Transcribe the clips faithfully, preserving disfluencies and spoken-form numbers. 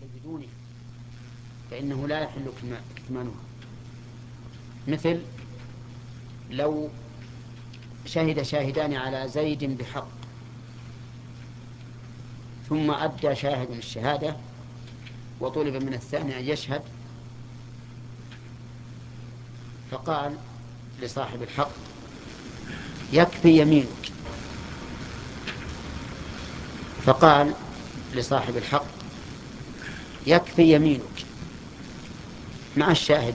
بدونه فإنه لا يحل كتمانها. مثل لو شهد شاهدان على زيد بحق ثم أدى شاهد الشهادة وطلب من الثاني أن يشهد، فقال لصاحب الحق يكفي يمينك، فقال لصاحب الحق يكفي يمينك مع الشاهد،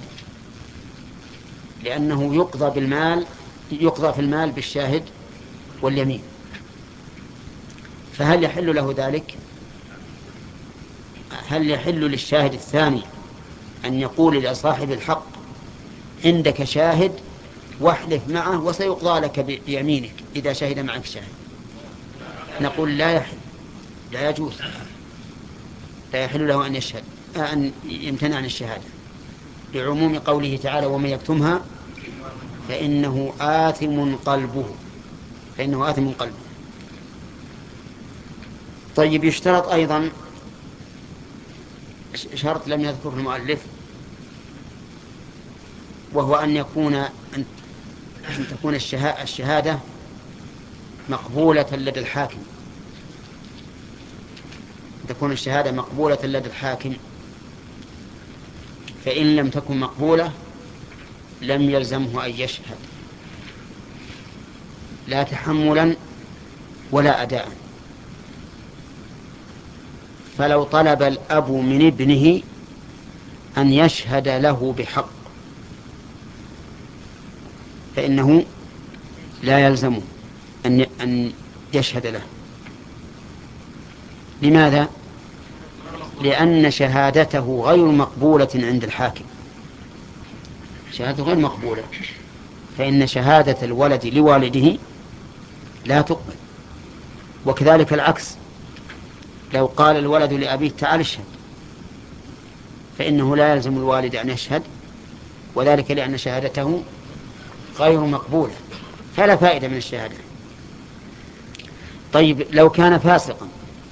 لأنه يقضى بالمال يقضى في المال بالشاهد واليمين. فهل يحل له ذلك؟ هل يحل للشاهد الثاني أن يقول لصاحب الحق عندك شاهد واحلف معه وسيقضى لك بيمينك إذا شهد معك شاهد؟ نقول لا يحل، لا يجوز، لا يحل له أن يشهد أن يمتنع عن الشهادة، لعموم قوله تعالى ومن يكتمها فإنه آثم قلبه فإنه آثم قلبه. طيب، يشترط أيضا شرط لم يذكره المؤلف، وهو أن يكون أن تكون الشهادة مقبولة لدى الحاكم، تكون الشهادة مقبولة لدى الحاكم، فإن لم تكن مقبولة لم يلزمه أن يشهد لا تحملا ولا أداء. فلو طلب الأب من ابنه أن يشهد له بحق فإنه لا يلزمه أن يشهد له. لماذا؟ لأن شهادته غير مقبولة عند الحاكم، شهادته غير مقبولة، فإن شهادة الولد لوالده لا تقبل. وكذلك العكس، لو قال الولد لأبيه تعال اشهد فإنه لا يلزم الوالد أن يشهد، وذلك لأن شهادته غير مقبولة، فلا فائدة من الشهادة. طيب، لو كان فاسقا،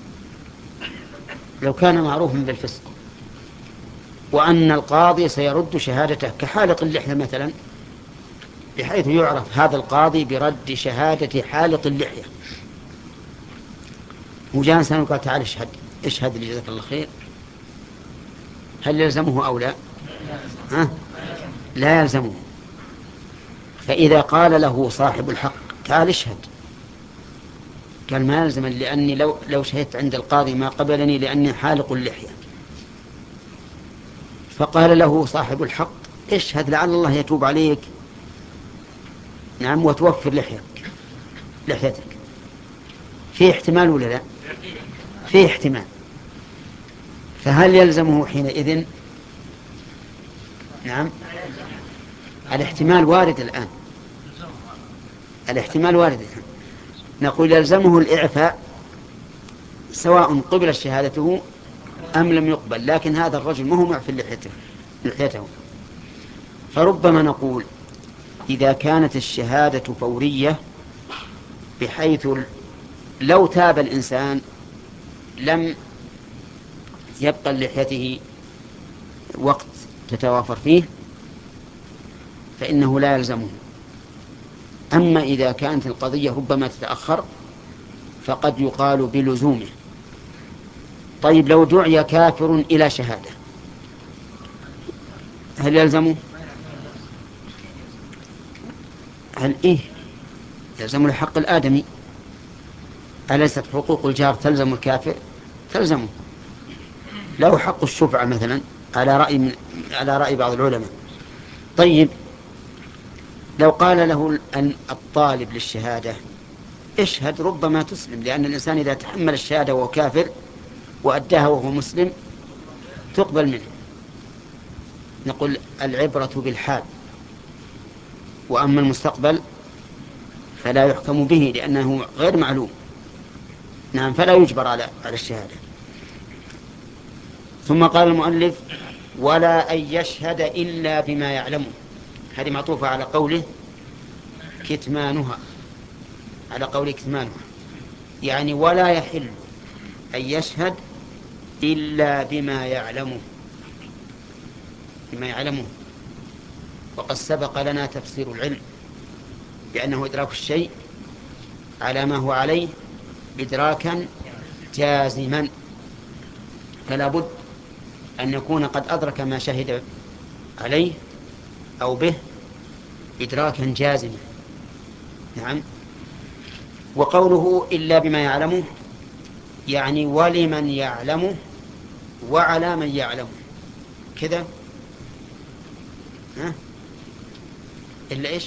لو كان معروفا بالفسق وأن القاضي سيرد شهادته كحالق اللحية مثلا، بحيث يعرف هذا القاضي برد شهادة حالق اللحية، وجاء إنسان وقال تعال اشهد اشهد لي جزاك الله خير، هل يلزمه أو لا؟ ها؟ لا يلزمه. فإذا قال له صاحب الحق تعال اشهد، قال ما يلزم، لأني لو, لو شهدت عند القاضي ما قبلني لأني حالق اللحية. فقال له صاحب الحق اشهد لعل الله يتوب عليك، نعم، وتوفر لحيتك لحيتك في احتمال ولا لا؟ في احتمال. فهل يلزمه حينئذ؟ نعم، الاحتمال وارد الآن، الاحتمال وارد الآن. نقول يلزمه الإعفاء سواء قبل شهادته أم لم يقبل، لكن هذا الرجل ما هو معفي لحيته لحيته. فربما نقول إذا كانت الشهادة فورية بحيث لو تاب الإنسان لم يبقى لحيته وقت تتوافر فيه فإنه لا يلزمه. أما إذا كانت القضية ربما تتأخر فقد يقال بلزومه. طيب، لو دعي كافر إلى شهادة هل يلزمه؟ هل إيه؟ يلزم الحق الآدمي. أليست حقوق الجار تلزم الكافر؟ تلزمه. له حق الشفعة مثلا على رأي من على رأي بعض العلماء. طيب، لو قال له الطالب للشهادة اشهد ربما تسلم، لأن الإنسان إذا تحمل الشهادة وهو كافر وأداها وهو مسلم تقبل منه. نقول العبرة بالحال، وأما المستقبل فلا يحكم به لأنه غير معلوم، نعم، فلا يجبر على على الشهادة. ثم قال المؤلف ولا أن يشهد إلا بما يعلمه، هذه معطوفة على قوله كتمانها، على قوله كتمانها، يعني ولا يحل أن يشهد إلا بما يعلمه، بما يعلمه. وقد سبق لنا تفسير العلم بأنه إدراك الشيء على ما هو عليه إدراكا جازما، فلا بد أن يكون قد أدرك ما شهد عليه أو به إدراكا جازما. نعم. وقوله إلا بما يعلمه يعني ولمن يعلمه وعلى من يعلمه كذا. ها؟ إلا إيش؟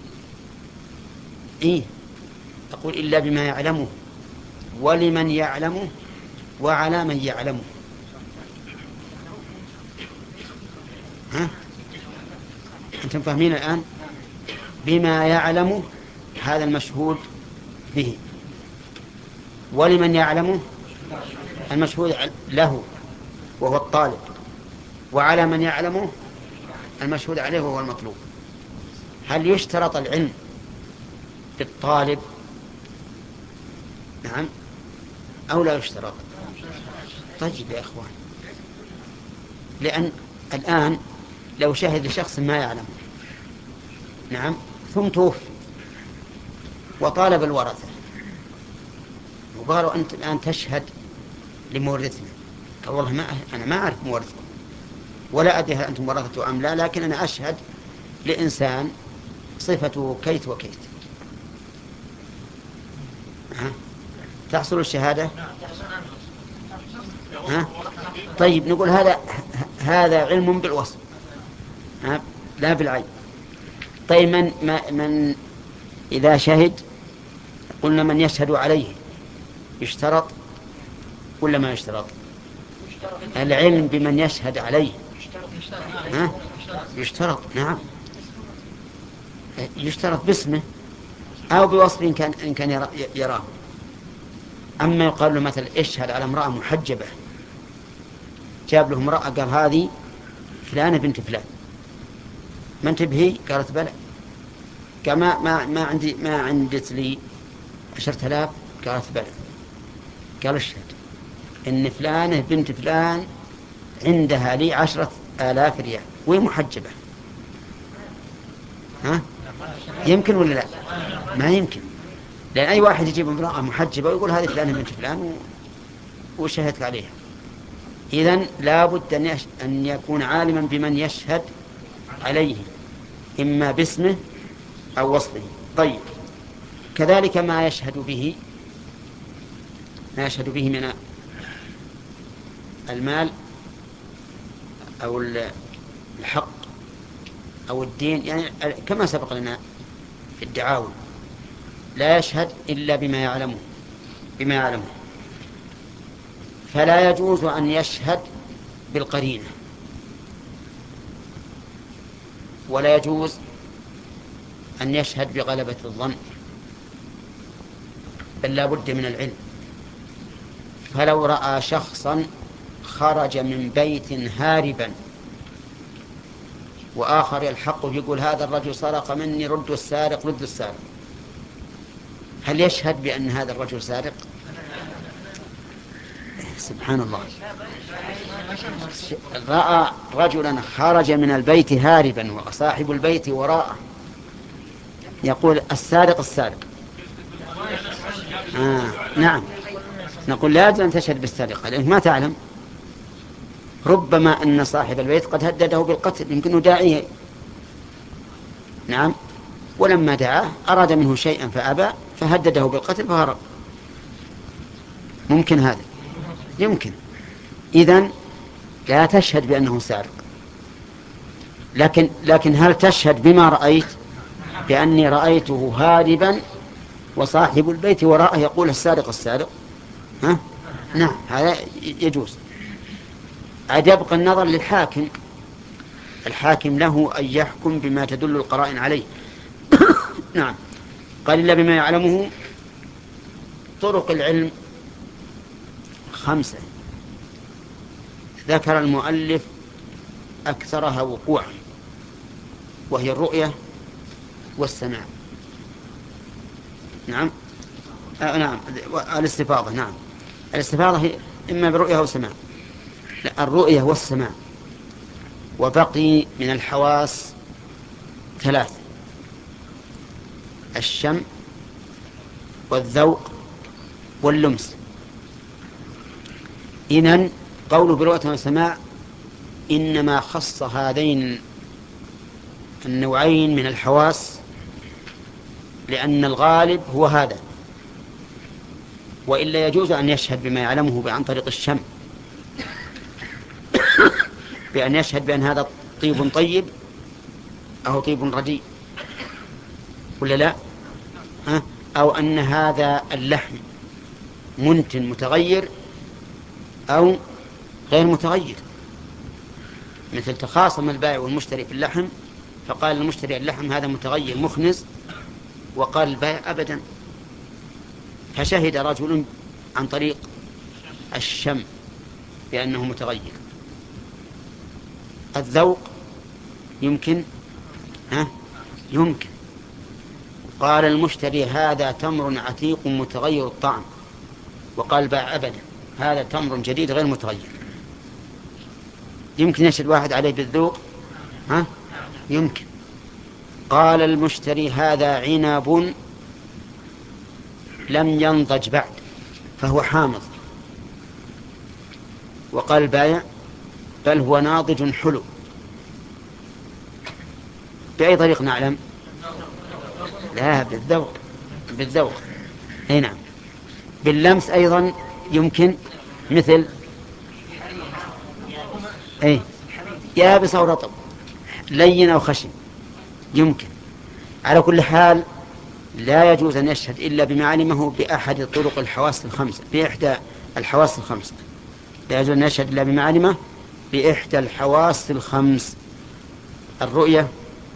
إيه؟ أقول إلا بما يعلمه ولمن يعلمه وعلى من يعلمه. ها؟ أنتم فاهمين الآن؟ بما يعلمه هذا المشهود به، ولمن يعلمه المشهود له وهو الطالب، وعلى من يعلمه المشهود عليه وهو المطلوب. هل يشترط العلم للطالب؟ نعم أو لا يشترط؟ طيب يا إخوان، لأن الآن لو شهد لشخص ما يعلم، نعم، ثم توفي وطالب الورثة وقالوا أنت الآن تشهد لمورثنا، قال والله ما أنا ما أعرف مورثكم ولا أدري هل أنتم ورثته أم لا، لكن أنا أشهد لإنسان صفته كيت وكيت. ها؟ تحصل الشهادة؟ ها؟ طيب نقول هذا هذا علم بالوصف، ها؟ لا بالعين. طيب من من إذا شهد قلنا من يشهد عليه يشترط ولا ما يشترط؟ العلم بمن يشهد عليه ها؟ يشترط. نعم يشترط باسمه أو بوصف إن كان إن كان يراه. أما يقال له مثلا اشهد على امرأة محجبة، جاب له امرأة قال هذه فلانة بنت فلان، ما انتبهي؟ قالت بلى. قال ما ما ما عندي ما عندت لي عشرة آلاف، قالت بلى. قال اشهد إن فلانة بنت فلان عندها لي عشرة آلاف ريال وهي محجبة. ها؟ يمكن ولا لا؟ ما يمكن، لأن أي واحد يجيب امرأة محجبة ويقول هذه فلانة بنت فلان وشهدت عليها. إذن لا بد أن, يش... أن يكون عالما بمن يشهد عليه إما باسمه أو وصفه. طيب كذلك ما يشهد به ما يشهد به من المال أو الحق أو الدين، يعني كما سبق لنا في الدعاوى لا يشهد إلا بما يعلمه بما يعلمه فلا يجوز أن يشهد بالقرينة، ولا يجوز أن يشهد بغلبة الظن، بل لا بد من العلم. فلو رأى شخصا خرج من بيت هاربا وآخر يلحقه يقول هذا الرجل سرق مني، رد السارق رد السارق، هل يشهد بأن هذا الرجل سارق؟ سبحان الله. رأى رجلا خرج من البيت هاربا وصاحب البيت وراءه يقول السارق السارق. آه نعم، نقول لا يجوز أن تشهد بالسرقة لأنك ما تعلم، ربما أن صاحب البيت قد هدده بالقتل، يمكنه داعيه. نعم، ولما دعاه أراد منه شيئا فأبى فهدده بالقتل فهرب. ممكن هذا؟ يمكن. إذن لا تشهد بأنه سارق، لكن لكن هل تشهد بما رأيت؟ بأني رأيته هاربا وصاحب البيت وراءه يقول السارق السارق، ها؟ نعم هذا يجوز. عاد يبقى النظر للحاكم، الحاكم له أن يحكم بما تدل القرائن عليه. نعم. قال إلا بما يعلمه. طرق العلم خمسة ذكر المؤلف أكثرها وقوعا، وهي الرؤية والسماع. نعم آه نعم الاستفاضة. نعم الاستفاضة هي إما برؤية أو سماع. لا، الرؤية والسماع. وبقي من الحواس ثلاث: الشم والذوق واللمس. إذن قوله بالرؤية والسماع إنما خص هذين النوعين من الحواس لأن الغالب هو هذا، وإلا يجوز أن يشهد بما يعلمه عن طريق الشم، بأن يشهد بأن هذا طيب طيب أو طيب رديء، ولا لا؟ ها؟ أو أن هذا اللحم منتن متغير أو غير متغير، مثل تخاصم البائع والمشتري في اللحم، فقال المشتري اللحم هذا متغير مخنز، وقال البائع أبدا، فشهد رجل عن طريق الشم بأنه متغير. الذوق يمكن ها يمكن قال المشتري هذا تمر عتيق متغير الطعم، وقال البائع أبدا هذا تمر جديد غير متغير. يمكن يشهد واحد عليه بالذوق ها يمكن. قال المشتري هذا عنب لم ينضج بعد فهو حامض، وقال البائع بل هو ناضج حلو. بأي طريق نعلم؟ لا، بالذوق. بالذوق اي نعم. باللمس أيضا يمكن، مثل اي يابس أو رطب، لين أو خشن، يمكن. على كل حال لا يجوز أن يشهد إلا بما علمه بأحد طرق الحواس الخمسة، بإحدى الحواس الخمسة. لا يجوز أن يشهد إلا بما علمه بإحدى الحواس الخمس: الرؤية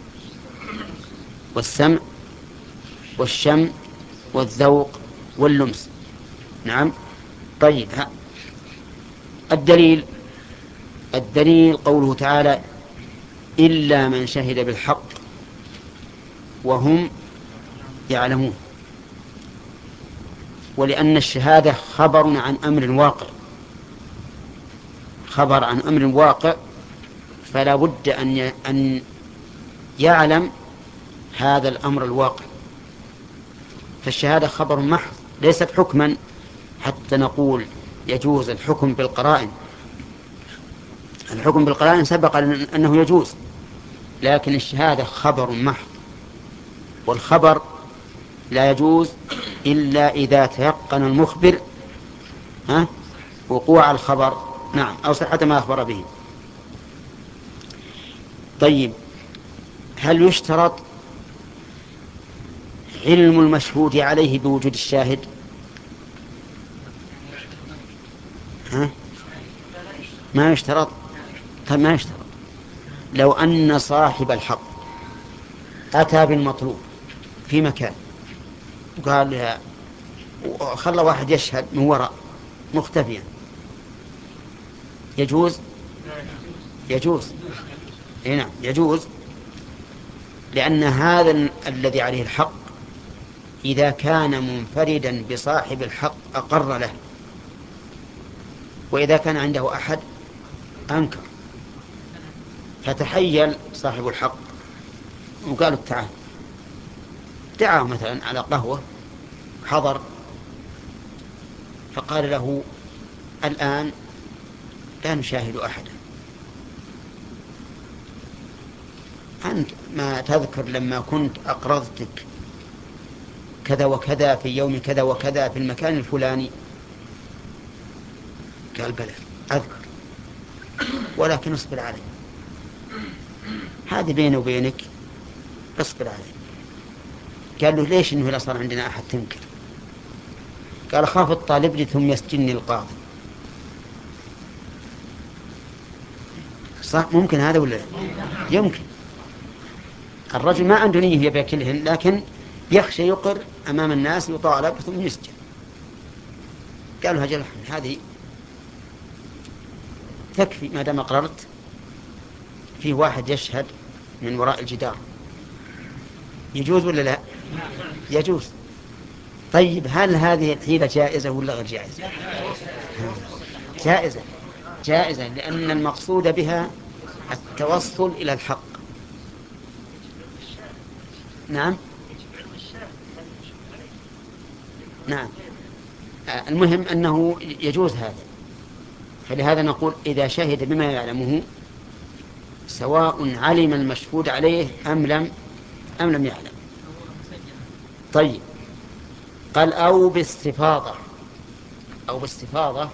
والسمع والشم والذوق واللمس. نعم. طيب، ها. الدليل الدليل قوله تعالى إلا من شهد بالحق وهم يعلمون، ولأن الشهادة خبر عن أمر واقع، خبر عن أمر واقع، فلا بد أن أن يعلم هذا الأمر الواقع. فالشهادة خبر محض ليست حكما حتى نقول يجوز الحكم بالقرائن. الحكم بالقرائن سبق أنه يجوز، لكن الشهادة خبر محض، والخبر لا يجوز إلا إذا تيقن المخبر ها وقوع الخبر، نعم، أو صحة ما أخبر به. طيب، هل يشترط علم المشهود عليه بوجود الشاهد؟ ها؟ ما يشترط. طيب، ما يشترط. لو أن صاحب الحق أتى بالمطلوب في مكان وقال خلى واحد يشهد من وراء مختفيا، يجوز؟ يجوز. إيه نعم، يجوز، لأن هذا الذي عليه الحق إذا كان منفردا بصاحب الحق أقر له، وإذا كان عنده أحد أنكر. فتحيل صاحب الحق وقالوا تعال، دعاه مثلا على قهوة حضر، فقال له الآن لا نشاهد أحدا، أنت ما تذكر لما كنت أقرضتك كذا وكذا في يوم كذا وكذا في المكان الفلاني؟ قال بلى أذكر، ولكن اصبر علي، هذه بيني وبينك، اصبر علي. قال له ليش إنه لا صار عندنا أحد تنكر؟ قال خاف الطالب لي ثم يسجنني القاضي. صح، ممكن هذا ولا يمكن؟ الرجل ما عنده نية يبيع كلهن، لكن يخشى يقر أمام الناس يطالب ثم يسجن. قالوا هجل هذه تكفي ما دام أقررت. فيه واحد يشهد من وراء الجدار، يجوز ولا لا؟ يجوز. طيب، هل هذه الحيلة جائزة ولا غير جائزة؟ جائزة. جائزة، لأن المقصود بها التوصل إلى الحق. نعم نعم المهم أنه يجوز هذا. فلهذا نقول إذا شهد بما يعلمه سواء علم المشهود عليه أم لم أم لم يعلم. طيب، قال أو باستفاضة. أو باستفاضة،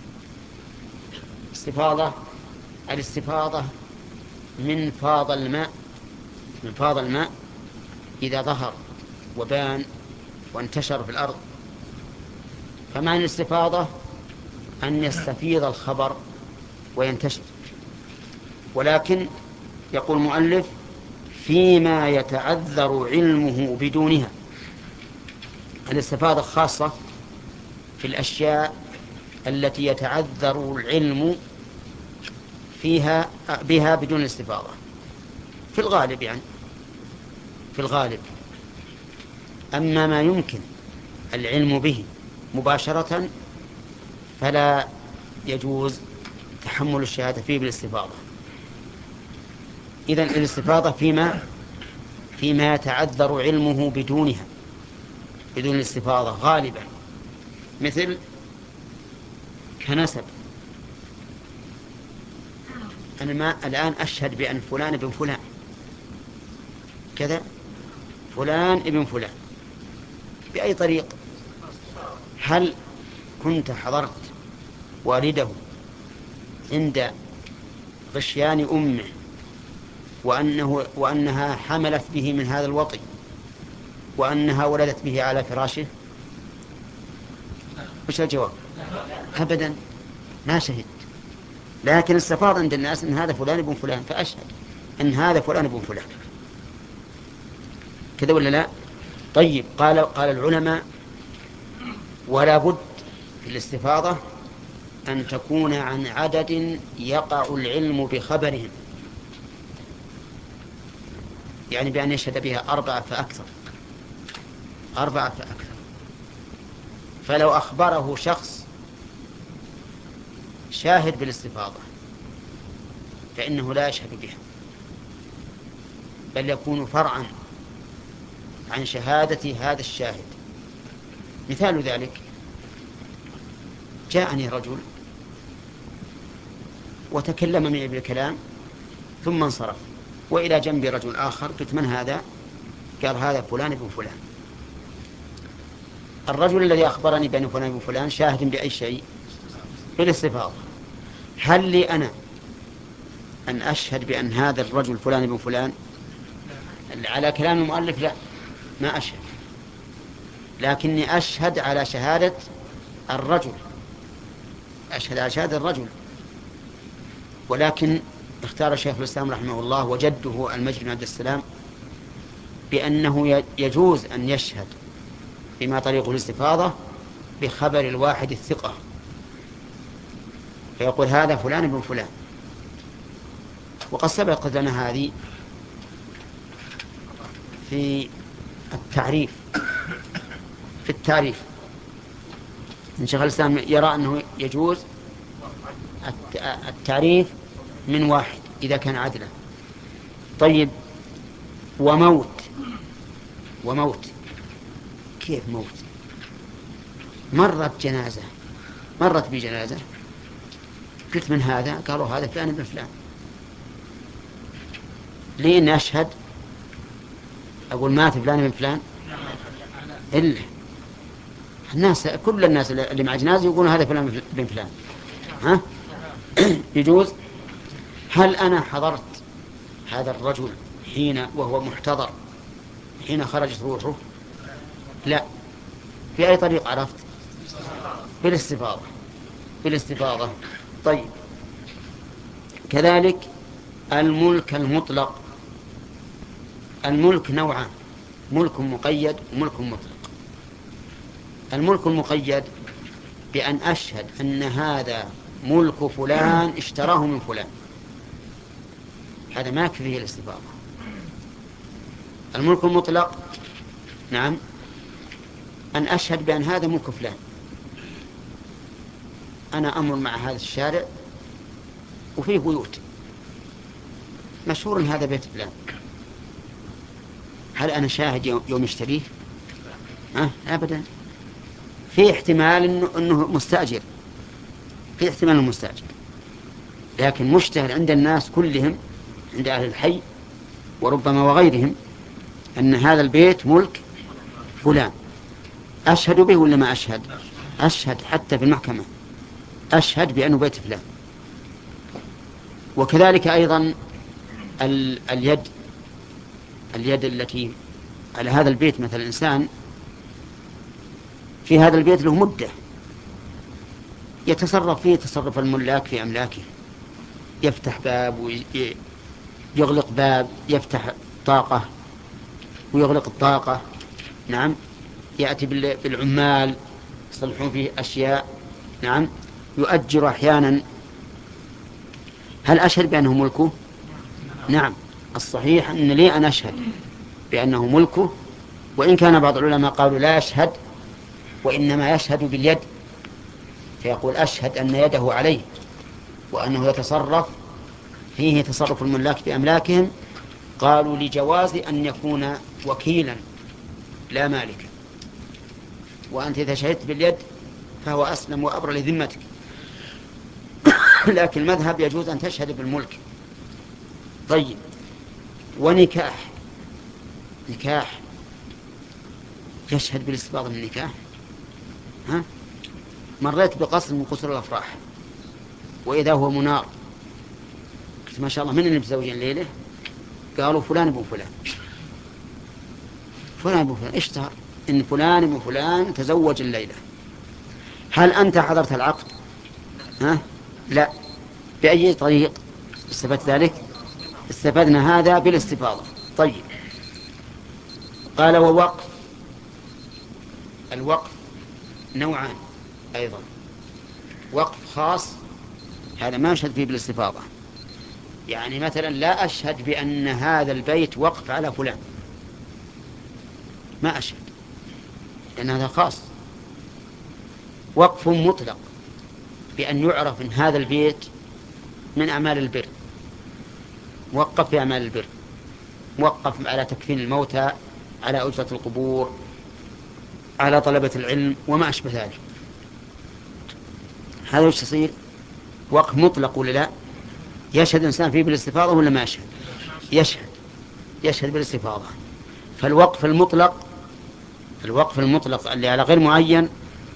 استفاضة الاستفاضة من فاض الماء، من فاض الماء إذا ظهر وبان وانتشر في الأرض. فمعنى الاستفاضة أن يستفيض الخبر وينتشر، ولكن يقول المؤلف فيما يتعذر علمه بدونها. الاستفاضة خاصة في الأشياء التي يتعذر العلم فيها بها بدون الاستفاضة، في الغالب يعني في الغالب. أما ما يمكن العلم به مباشرة فلا يجوز تحمل الشهادة فيه بالاستفاضة. إذن الاستفاضة فيما فيما يتعذر علمه بدونها، بدون الاستفاضة غالبا، مثل كنسب. أنا ما الآن أشهد بأن فلان ابن فلان كذا، فلان ابن فلان بأي طريق؟ هل كنت حضرت والده عند غشيان أمه وأنه وأنها حملت به من هذا الوطي وأنها ولدت به على فراشه؟ وش الجواب؟ أبدا، ما شهد. لكن استفاض عند الناس أن هذا فلان ابن فلان، فأشهد أن هذا فلان ابن فلان، كذا ولا لا؟ طيب، قال قال العلماء ولا بد في الاستفاضة أن تكون عن عدد يقع العلم بخبرهم، يعني بأن يشهد بها أربعة فأكثر، أربعة فأكثر. فلو أخبره شخص شاهد بالاستفاضة فإنه لا يشهد بها، بل يكون فرعا عن شهادة هذا الشاهد. مثال ذلك: جاءني رجل وتكلم معي بالكلام ثم انصرف، وإلى جنبي رجل آخر، قلت من هذا؟ قال هذا فلان ابن فلان. الرجل الذي أخبرني بأن فلان ابن فلان شاهد بأي شيء؟ بالاستفاضة. هل لي أنا أن أشهد بأن هذا الرجل فلان ابن فلان؟ على كلام المؤلف لا، ما أشهد، لكني أشهد على شهادة الرجل، أشهد على شهادة الرجل. ولكن اختار شيخ الإسلام رحمه الله وجده المجد بن عبد السلام بأنه يجوز أن يشهد بما طريقه الاستفاضة بخبر الواحد الثقة، فيقول هذا فلان ابن فلان. وقد سبقت لنا هذه في التعريف. في التعريف إن شيخ الإسلام يرى أنه يجوز التعريف من واحد إذا كان عدلا. طيب، وموت. وموت كيف موت؟ مرت جنازة، مرت بجنازة، قلت من هذا؟ قالوا هذا فلان ابن فلان. لين أشهد أقول مات فلان ابن فلان؟ إلا الناس، كل الناس اللي مع جنازة يقولون هذا فلان ابن فلان. ها؟ يجوز. هل أنا حضرت هذا الرجل حين وهو محتضر حين خرجت روحه؟ لا. في أي طريق عرفت؟ بالاستفاضة، بالاستفاضة. طيب، كذلك الملك المطلق. الملك نوعان: ملك مقيد وملك مطلق. الملك المقيد بأن أشهد أن هذا ملك فلان اشتراه من فلان، هذا ما يكفي فيه الاستفاضة. الملك المطلق نعم أن أشهد بأن هذا ملك فلان، أنا أمر مع هذا الشارع وفيه بيوت مشهور إن هذا بيت فلان، هل أنا شاهد يوم يشتريه؟ أه؟ أبدا. في احتمال إنه, إنه مستأجر، في احتمال إنه مستأجر، لكن مشتهر عند الناس كلهم، عند أهل الحي وربما وغيرهم، أن هذا البيت ملك فلان. أشهد به ولا ما أشهد؟ أشهد حتى في المحكمة، أشهد بأنه بيت فلان. وكذلك أيضا اليد، اليد التي على هذا البيت، مثل الإنسان في هذا البيت له مدة يتصرف فيه تصرف الملاك في أملاكه، يفتح باب ويغلق باب، يفتح طاقة ويغلق الطاقة، نعم، يأتي بالعمال يصلحون فيه أشياء، نعم، يؤجر أحيانا. هل أشهد بأنه ملكه؟ نعم، الصحيح أن لي أن أشهد بأنه ملكه، وإن كان بعض العلماء قالوا لا يشهد وإنما يشهد باليد، فيقول أشهد أن يده عليه وأنه يتصرف فيه تصرف الملاك بأملاكهم. قالوا لجواز أن يكون وكيلا لا مالكا، وأنت إذا شهدت باليد فهو أسلم وأبرى لذمتك. لكن المذهب يجوز أن تشهد بالملك. طيب، ونكاح، نكاح يشهد بالاستفاضة من النكاح. ها؟ مريت بقصر من قصور الأفراح وإذا هو منار، قلت ما شاء الله من اللي متزوجين ليلة؟ قالوا فلان ابن فلان، فلان ابن فلان، اشتهر إن فلان ابن فلان تزوج الليلة. هل أنت حضرت العقد؟ ها؟ لا. بأي طريق استفدت ذلك؟ استفدنا هذا بالاستفاضة. طيب، قال ووقف، الوقف نوعان أيضا، وقف خاص هذا ما أشهد فيه بالاستفاضة، يعني مثلا لا أشهد بأن هذا البيت وقف على فلان، ما أشهد لأن هذا خاص. وقف مطلق بأن يعرف أن هذا البيت من أعمال البر، موقف في أعمال البر، موقف على تكفين الموتى، على أجرة القبور، على طلبة العلم وما أشبه ذلك. هذا وش يصير؟ وقف مطلق ولا لا؟ يشهد الإنسان فيه بالاستفاضة ولا ما يشهد؟ يشهد، يشهد بالاستفاضة. فالوقف المطلق، الوقف المطلق اللي على غير معين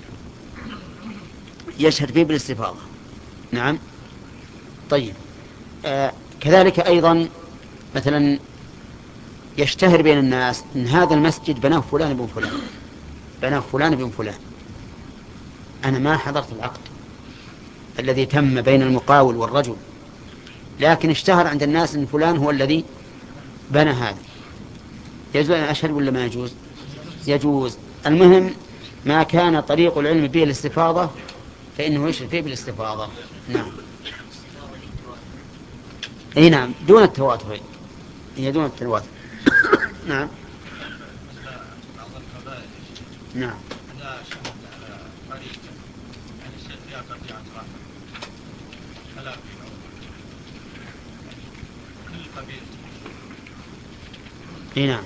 يشهد فيه بالاستفاضة. نعم. طيب، آه كذلك أيضا مثلا يشتهر بين الناس إن هذا المسجد بناه فلان بن فلان، بناه فلان بن فلان، أنا ما حضرت العقد الذي تم بين المقاول والرجل، لكن اشتهر عند الناس أن فلان هو الذي بنى هذا. يجوز أن أشهد ولا ما يجوز؟ يجوز. المهم ما كان طريق العلم به الاستفاضة فإنه يشهد فيه بالاستفاضة. نعم. أي نعم، دون التواتر، هي دون التواتر. نعم. نعم. اي نعم.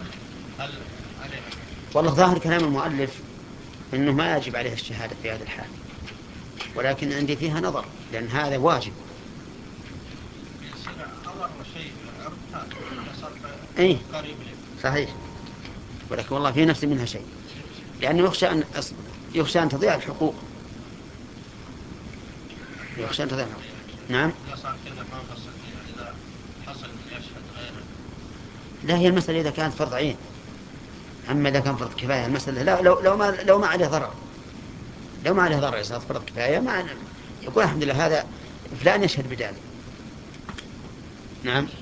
والله ظاهر كلام المؤلف انه ما يجب عليه الشهادة في هذا الحال، ولكن عندي فيها نظر لان هذا واجب. اي صحيح، ولكن والله في نفس منها شيء، لانه يخشى ان يخشى ان تضيع الحقوق، يخشى ان تضيع الحقوق. نعم. لا، هي المسألة إذا كانت فرض عين، أما إذا كان فرض كفاية المسألة لا، لو لو ما لو ما عليه ضرر، لو ما عليه ضرر إذا فرض كفاية ما يقول الحمد لله هذا فلان يشهد بذلك. نعم.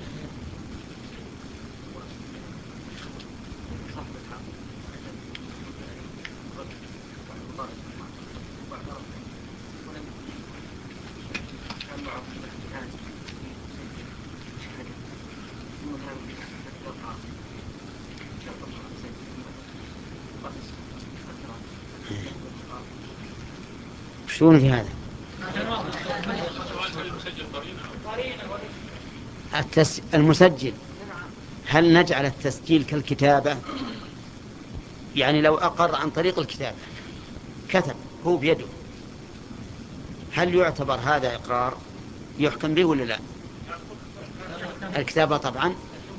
شلون في هذا؟ التس... المسجل هل نجعل التسجيل كالكتابة؟ يعني لو أقر عن طريق الكتابة كتب هو بيده، هل يعتبر هذا إقرار يحكم به ولا لا؟ الكتابة طبعا.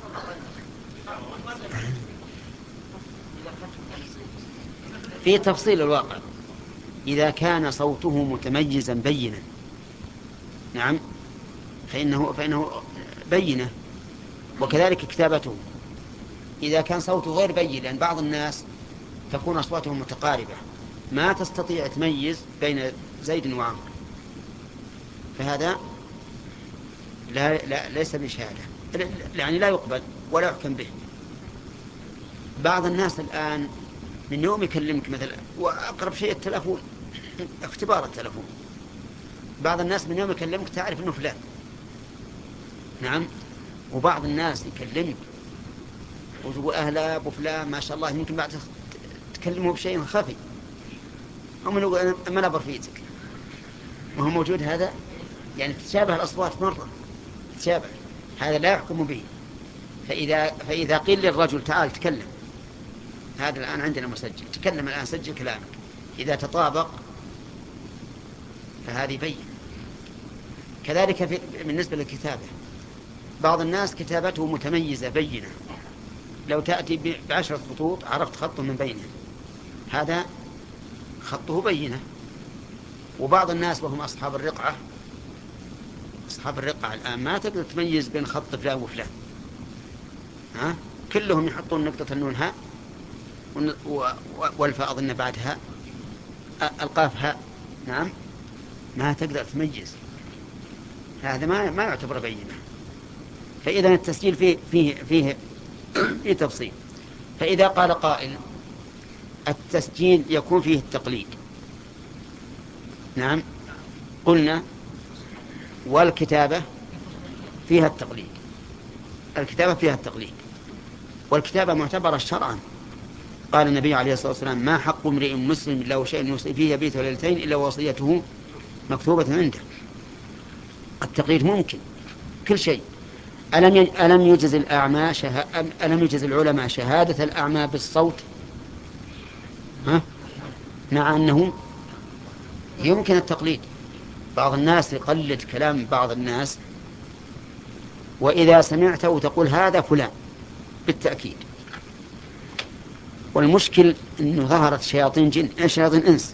في تفصيل الواقع إذا كان صوته متميزا بينا، نعم، فإنه, فإنه بينة، وكذلك كتابته. إذا كان صوته غير بين، لأن بعض الناس تكون أصواتهم متقاربة ما تستطيع تميز بين زيد وعمر، فهذا لا, لا ليس بشهادة، يعني لا يقبل ولا يحكم به. بعض الناس الآن من يوم يكلمك مثلا، وأقرب شيء التلفون، اختبار التلفون، بعض الناس من يوم يكلمك تعرف أنه فلان، نعم، وبعض الناس يكلمك وتقول أهلا أبو فلان ما شاء الله، يمكن بعد تكلمه بشيء خفي، هم يقول أنا ما نبر فيتك، وهو موجود. هذا يعني تشابه الأصوات مرة، تشابه، هذا لا يحكم به. فإذا, فإذا قيل للرجل تعال تكلم، هذا الآن عندنا مسجل، تكلم الآن سجل كلامك، إذا تطابق فهذه بين. كذلك في بالنسبة للكتابة، بعض الناس كتابته متميزة بينة، لو تأتي بعشرة خطوط عرفت خطه من بينه، هذا خطه بينة. وبعض الناس وهم أصحاب الرقعة، أصحاب الرقعة الآن ما تقدر تميز بين خط فلان وفلان، ها؟ كلهم يحطون نقطة النون ها، والفاء أظن بعدها القاف ها، نعم، ما تقدر تميز، هذا ما ما يعتبر بينة. فإذا التسجيل فيه فيه فيه فيه تفصيل. فإذا قال قائل التسجيل يكون فيه التقليد، نعم، قلنا والكتابة فيها التقليد، الكتابة فيها التقليد، والكتابة معتبرة شرعا. قال النبي عليه الصلاة والسلام ما حق امرئ مسلم له شيء يوصي فيه يبيت ليلتين إلا وصيته مكتوبة عنده. التقليد ممكن كل شيء. ألم ألم يجز الأعمى شه... ألم يجز العلماء شهادة الأعمى بالصوت؟ ها؟ مع أنه يمكن التقليد، بعض الناس يقلد كلام بعض الناس، وإذا سمعته تقول هذا فلان بالتأكيد. والمشكل أنه ظهرت شياطين جن، شياطين إنس،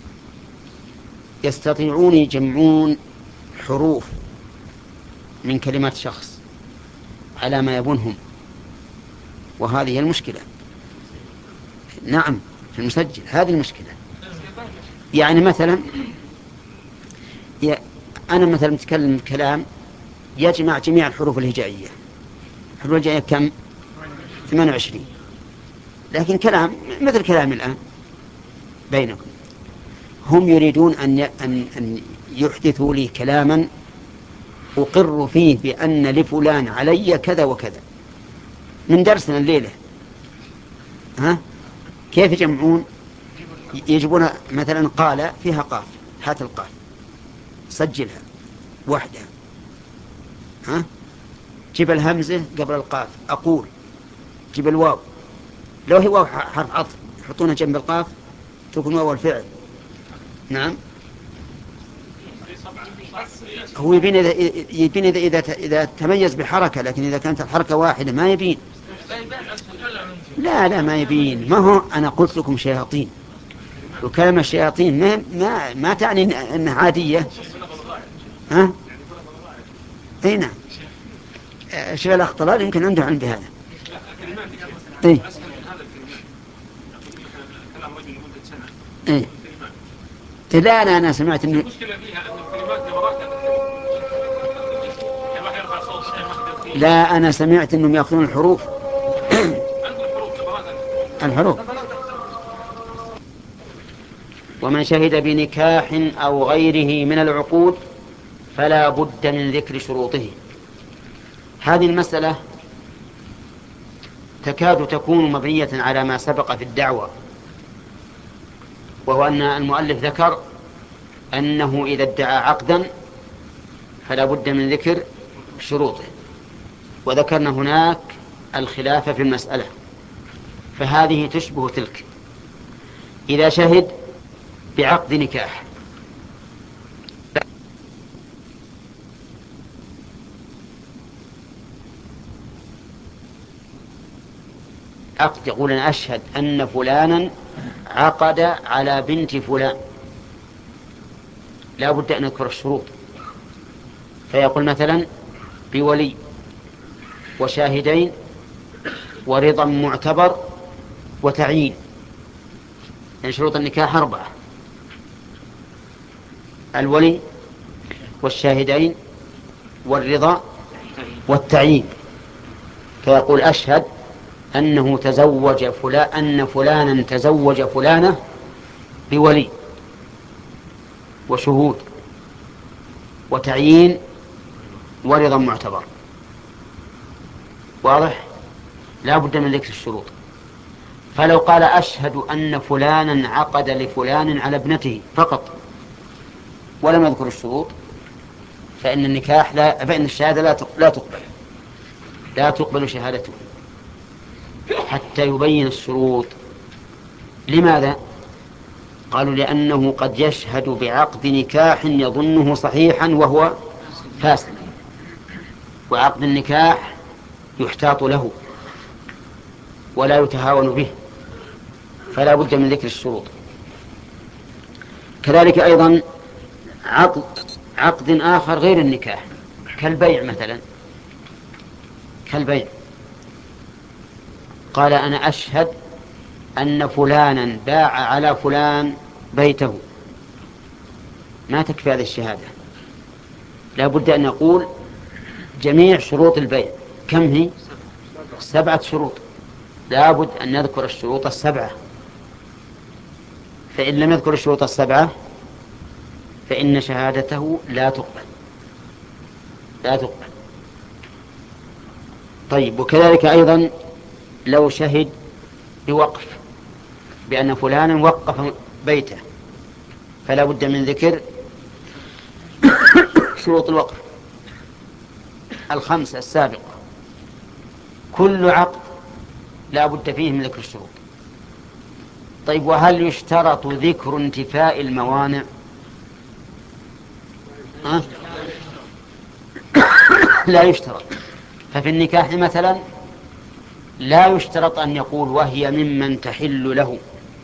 يستطيعون يجمعون حروف من كلمات شخص على ما يبونهم، وهذه هي المشكلة. نعم، في المسجل هذه المشكلة. يعني مثلا أنا مثلا متكلم كلام يجمع جميع الحروف الهجائية، الحروف الهجائية كم؟ ثمانية وعشرين، لكن كلام مثل كلامي الآن بينكم، هم يريدون أن أن يحدثوا لي كلاما أقر فيه بأن لفلان علي كذا وكذا من درسنا الليلة. ها؟ كيف يجمعون؟ يجيبون مثلا قال فيها قاف، هات القاف سجلها وحدها، ها؟ جيب الهمزة قبل القاف أقول، جيب الواو، لو هي واو حرف عطف يحطونها جنب القاف تكون واو الفعل، نعم. هو يبين إذا يبين إذا إذا إذا تميز بحركة، لكن إذا كانت الحركة واحدة ما يبين. لا لا ما يبين. ما هو أنا قلت لكم شياطين، وكلمة الشياطين ما ما ما تعني أنها عادية، ها؟ أي نعم. شيخ الأخطلال يمكن عنده عند هذا. إيه. إيه. لا أنا أنا سمعت إنه لا أنا سمعت إنهم يأخذون الحروف الحروف. ومن شهد بنكاح أو غيره من العقود فلا بد من ذكر شروطه. هذه المسألة تكاد تكون مبنية على ما سبق في الدعوة، وهو أن المؤلف ذكر أنه إذا ادعى عقدا فلا بد من ذكر شروطه. وذكرنا هناك الخلاف في المسألة، فهذه تشبه تلك. إذا شهد بعقد نكاح عقد، يقول أنا أشهد أن فلانا عقد على بنت فلان، لا بد أن نذكر الشروط. فيقول مثلا بولي وشاهدين ورضا معتبر وتعيين. يعني شروط النكاح أربعة: الولي والشاهدين والرضا والتعيين. فيقول أشهد أنه تزوج فلان أن فلانا تزوج فلانة بولي وشهود وتعيين ورضا معتبر. واضح؟ لا بد من ذكر الشروط. فلو قال أشهد أن فلانا عقد لفلان على ابنته فقط ولم يذكر الشروط، فإن النكاح لا فإن الشهادة لا لا تقبل لا تقبل شهادته حتى يبين الشروط. لماذا؟ قالوا لأنه قد يشهد بعقد نكاح يظنه صحيحا وهو فاسد، وعقد النكاح يحتاط له ولا يتهاون به، فلا بد من ذكر الشروط. كذلك أيضا عقد عقد آخر غير النكاح كالبيع مثلا. كالبيع قال أنا أشهد أن فلانا باع على فلان بيته، ما تكفي هذه الشهادة، لا بد أن نقول جميع شروط البيع. كم هي؟ سبعة شروط، لا بد أن نذكر الشروط السبعة. فإن لم يذكر الشروط السبعة فإن شهادته لا تقبل لا تقبل. طيب، وكذلك أيضا لو شهد بوقف بأن فلانا وقف بيته، فلا بد من ذكر شروط الوقف الخمسة السابقة. كل عقد لا بد فيه من ذكر الشروط. طيب، وهل يشترط ذكر انتفاء الموانع؟ أه؟ لا يشترط. ففي النكاح مثلا لا يشترط أن يقول وهي ممن تحل له،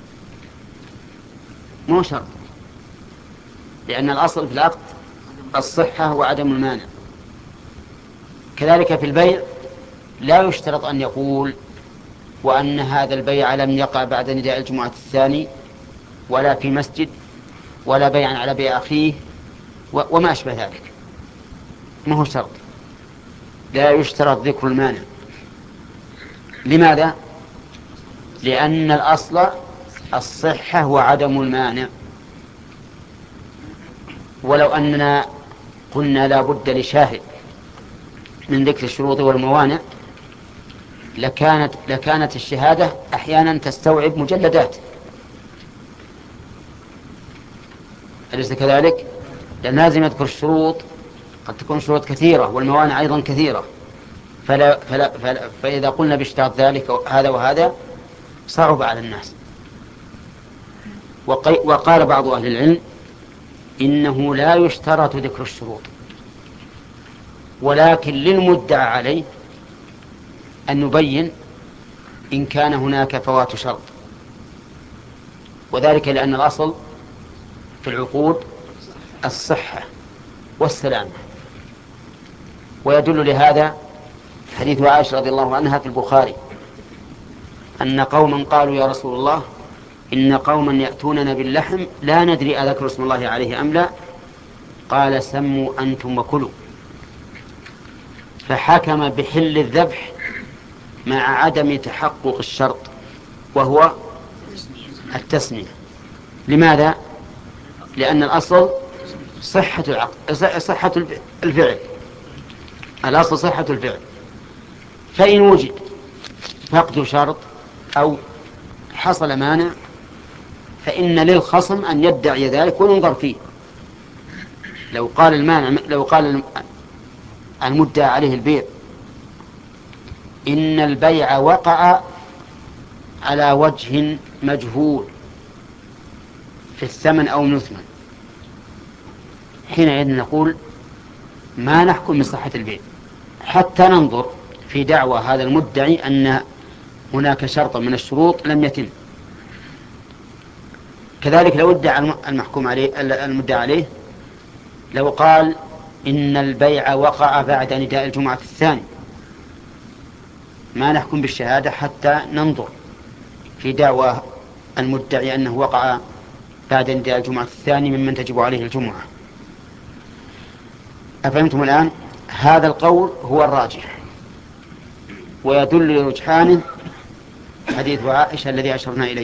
مو شرط، لأن الأصل في العقد الصحة وعدم المانع. كذلك في البيع لا يشترط أن يقول وأن هذا البيع لم يقع بعد نداء الجمعة الثاني ولا في مسجد ولا بيعا على بيع أخيه وما أشبه ذلك، ما هو شرط. لا يشترط ذكر المانع. لماذا؟ لأن الأصل الصحة وعدم المانع. ولو أننا قلنا لا بد لشاهد من ذكر الشروط والموانع لكانت لكانت الشهادة أحيانا تستوعب مجلدات، أليس كذلك؟ لأن لازم يذكر الشروط، قد تكون شروط كثيرة والموانع أيضا كثيرة، فلا فلا فلا فإذا قلنا باشتراط ذلك هذا وهذا صعب على الناس. وقال بعض أهل العلم إنه لا يشترط ذكر الشروط، ولكن للمدعى عليه أن نبين إن كان هناك فوات شرط، وذلك لأن الأصل في العقود الصحة والسلامة. ويدل لهذا حديث عائشة رضي الله عنها في البخاري أن قوما قالوا يا رسول الله إن قوما يأتوننا باللحم لا ندري أذكر اسم الله عليه أم لا، قال سموا أنتم وكلوا، فحكم بحل الذبح مع عدم تحقق الشرط وهو التسمية. لماذا؟ لأن الأصل صحة العقد، صحة الفعل، الأصل صحة الفعل. فإن وجد فقد شرط أو حصل مانع فإن للخصم أن يدعي ذلك وينظر فيه، لو قال المانع لو قال المدعى عليه البيع إن البيع وقع على وجه مجهول في الثمن أو المثمن، حينئذ نقول ما نحكم بصحة البيع حتى ننظر في دعوى هذا المدعي أن هناك شرط من الشروط لم يتم. كذلك لو ادعى المحكوم عليه المدعى عليه لو قال إن البيع وقع بعد نداء الجمعة الثاني، ما نحكم بالشهادة حتى ننظر في دعوى المدعي أنه وقع بعد نداء الجمعة الثاني ممن تجب عليه الجمعة. أفهمتم الآن؟ هذا القول هو الراجح، ويدل لرجحانه حديث عائشة الذي أشرنا إليه،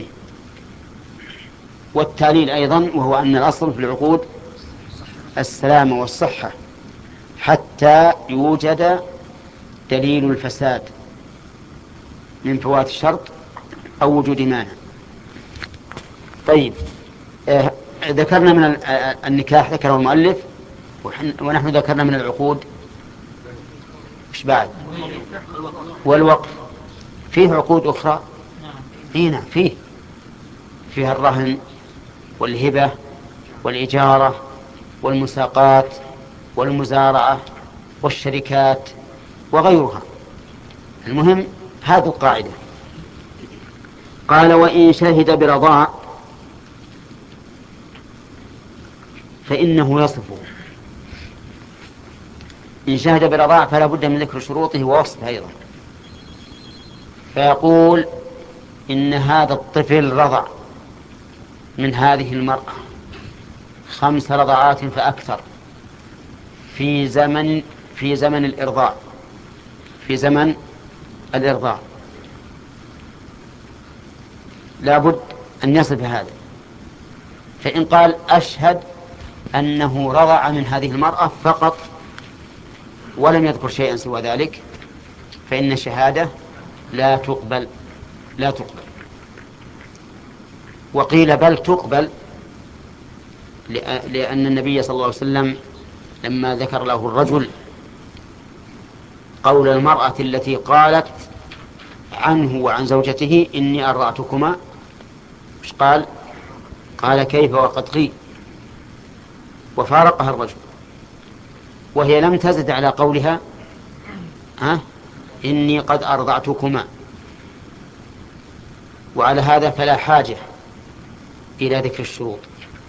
والتعليل أيضا، وهو أن الأصل في العقود السلامة والصحة حتى يوجد دليل الفساد من فوات الشرط أو وجود مانع. طيب، آه ذكرنا من النكاح ذكره المؤلف، ونحن ذكرنا من العقود إيش بعد؟ والوقف. فيه عقود أخرى؟ هنا فيه فيها الرهن والهبة والإجارة والمساقات والمزارعة والشركات وغيرها. المهم هذه القاعدة. قال وإن شهد برضاع فإنه يصفه. إن شهد برضاع فلا بد من ذكر شروطه ووصفه أيضا، فيقول إن هذا الطفل رضع من هذه المرأة خمس رضعات فأكثر في زمن في زمن الإرضاع في زمن الإرضاع لا بد أن يصف هذا. فإن قال أشهد أنه رضع من هذه المرأة فقط ولم يذكر شيئا سوى ذلك فإن الشهادة لا تقبل لا تقبل وقيل بل تقبل، لأن النبي صلى الله عليه وسلم لما ذكر له الرجل قول المرأة التي قالت عنه وعن زوجته إني أرضعتكما، مش قال؟ قال كيف وقد قيل، وفارقها الرجل، وهي لم تزد على قولها ها إني قد أرضعتكما. وعلى هذا فلا حاجة إلى ذكر الشروط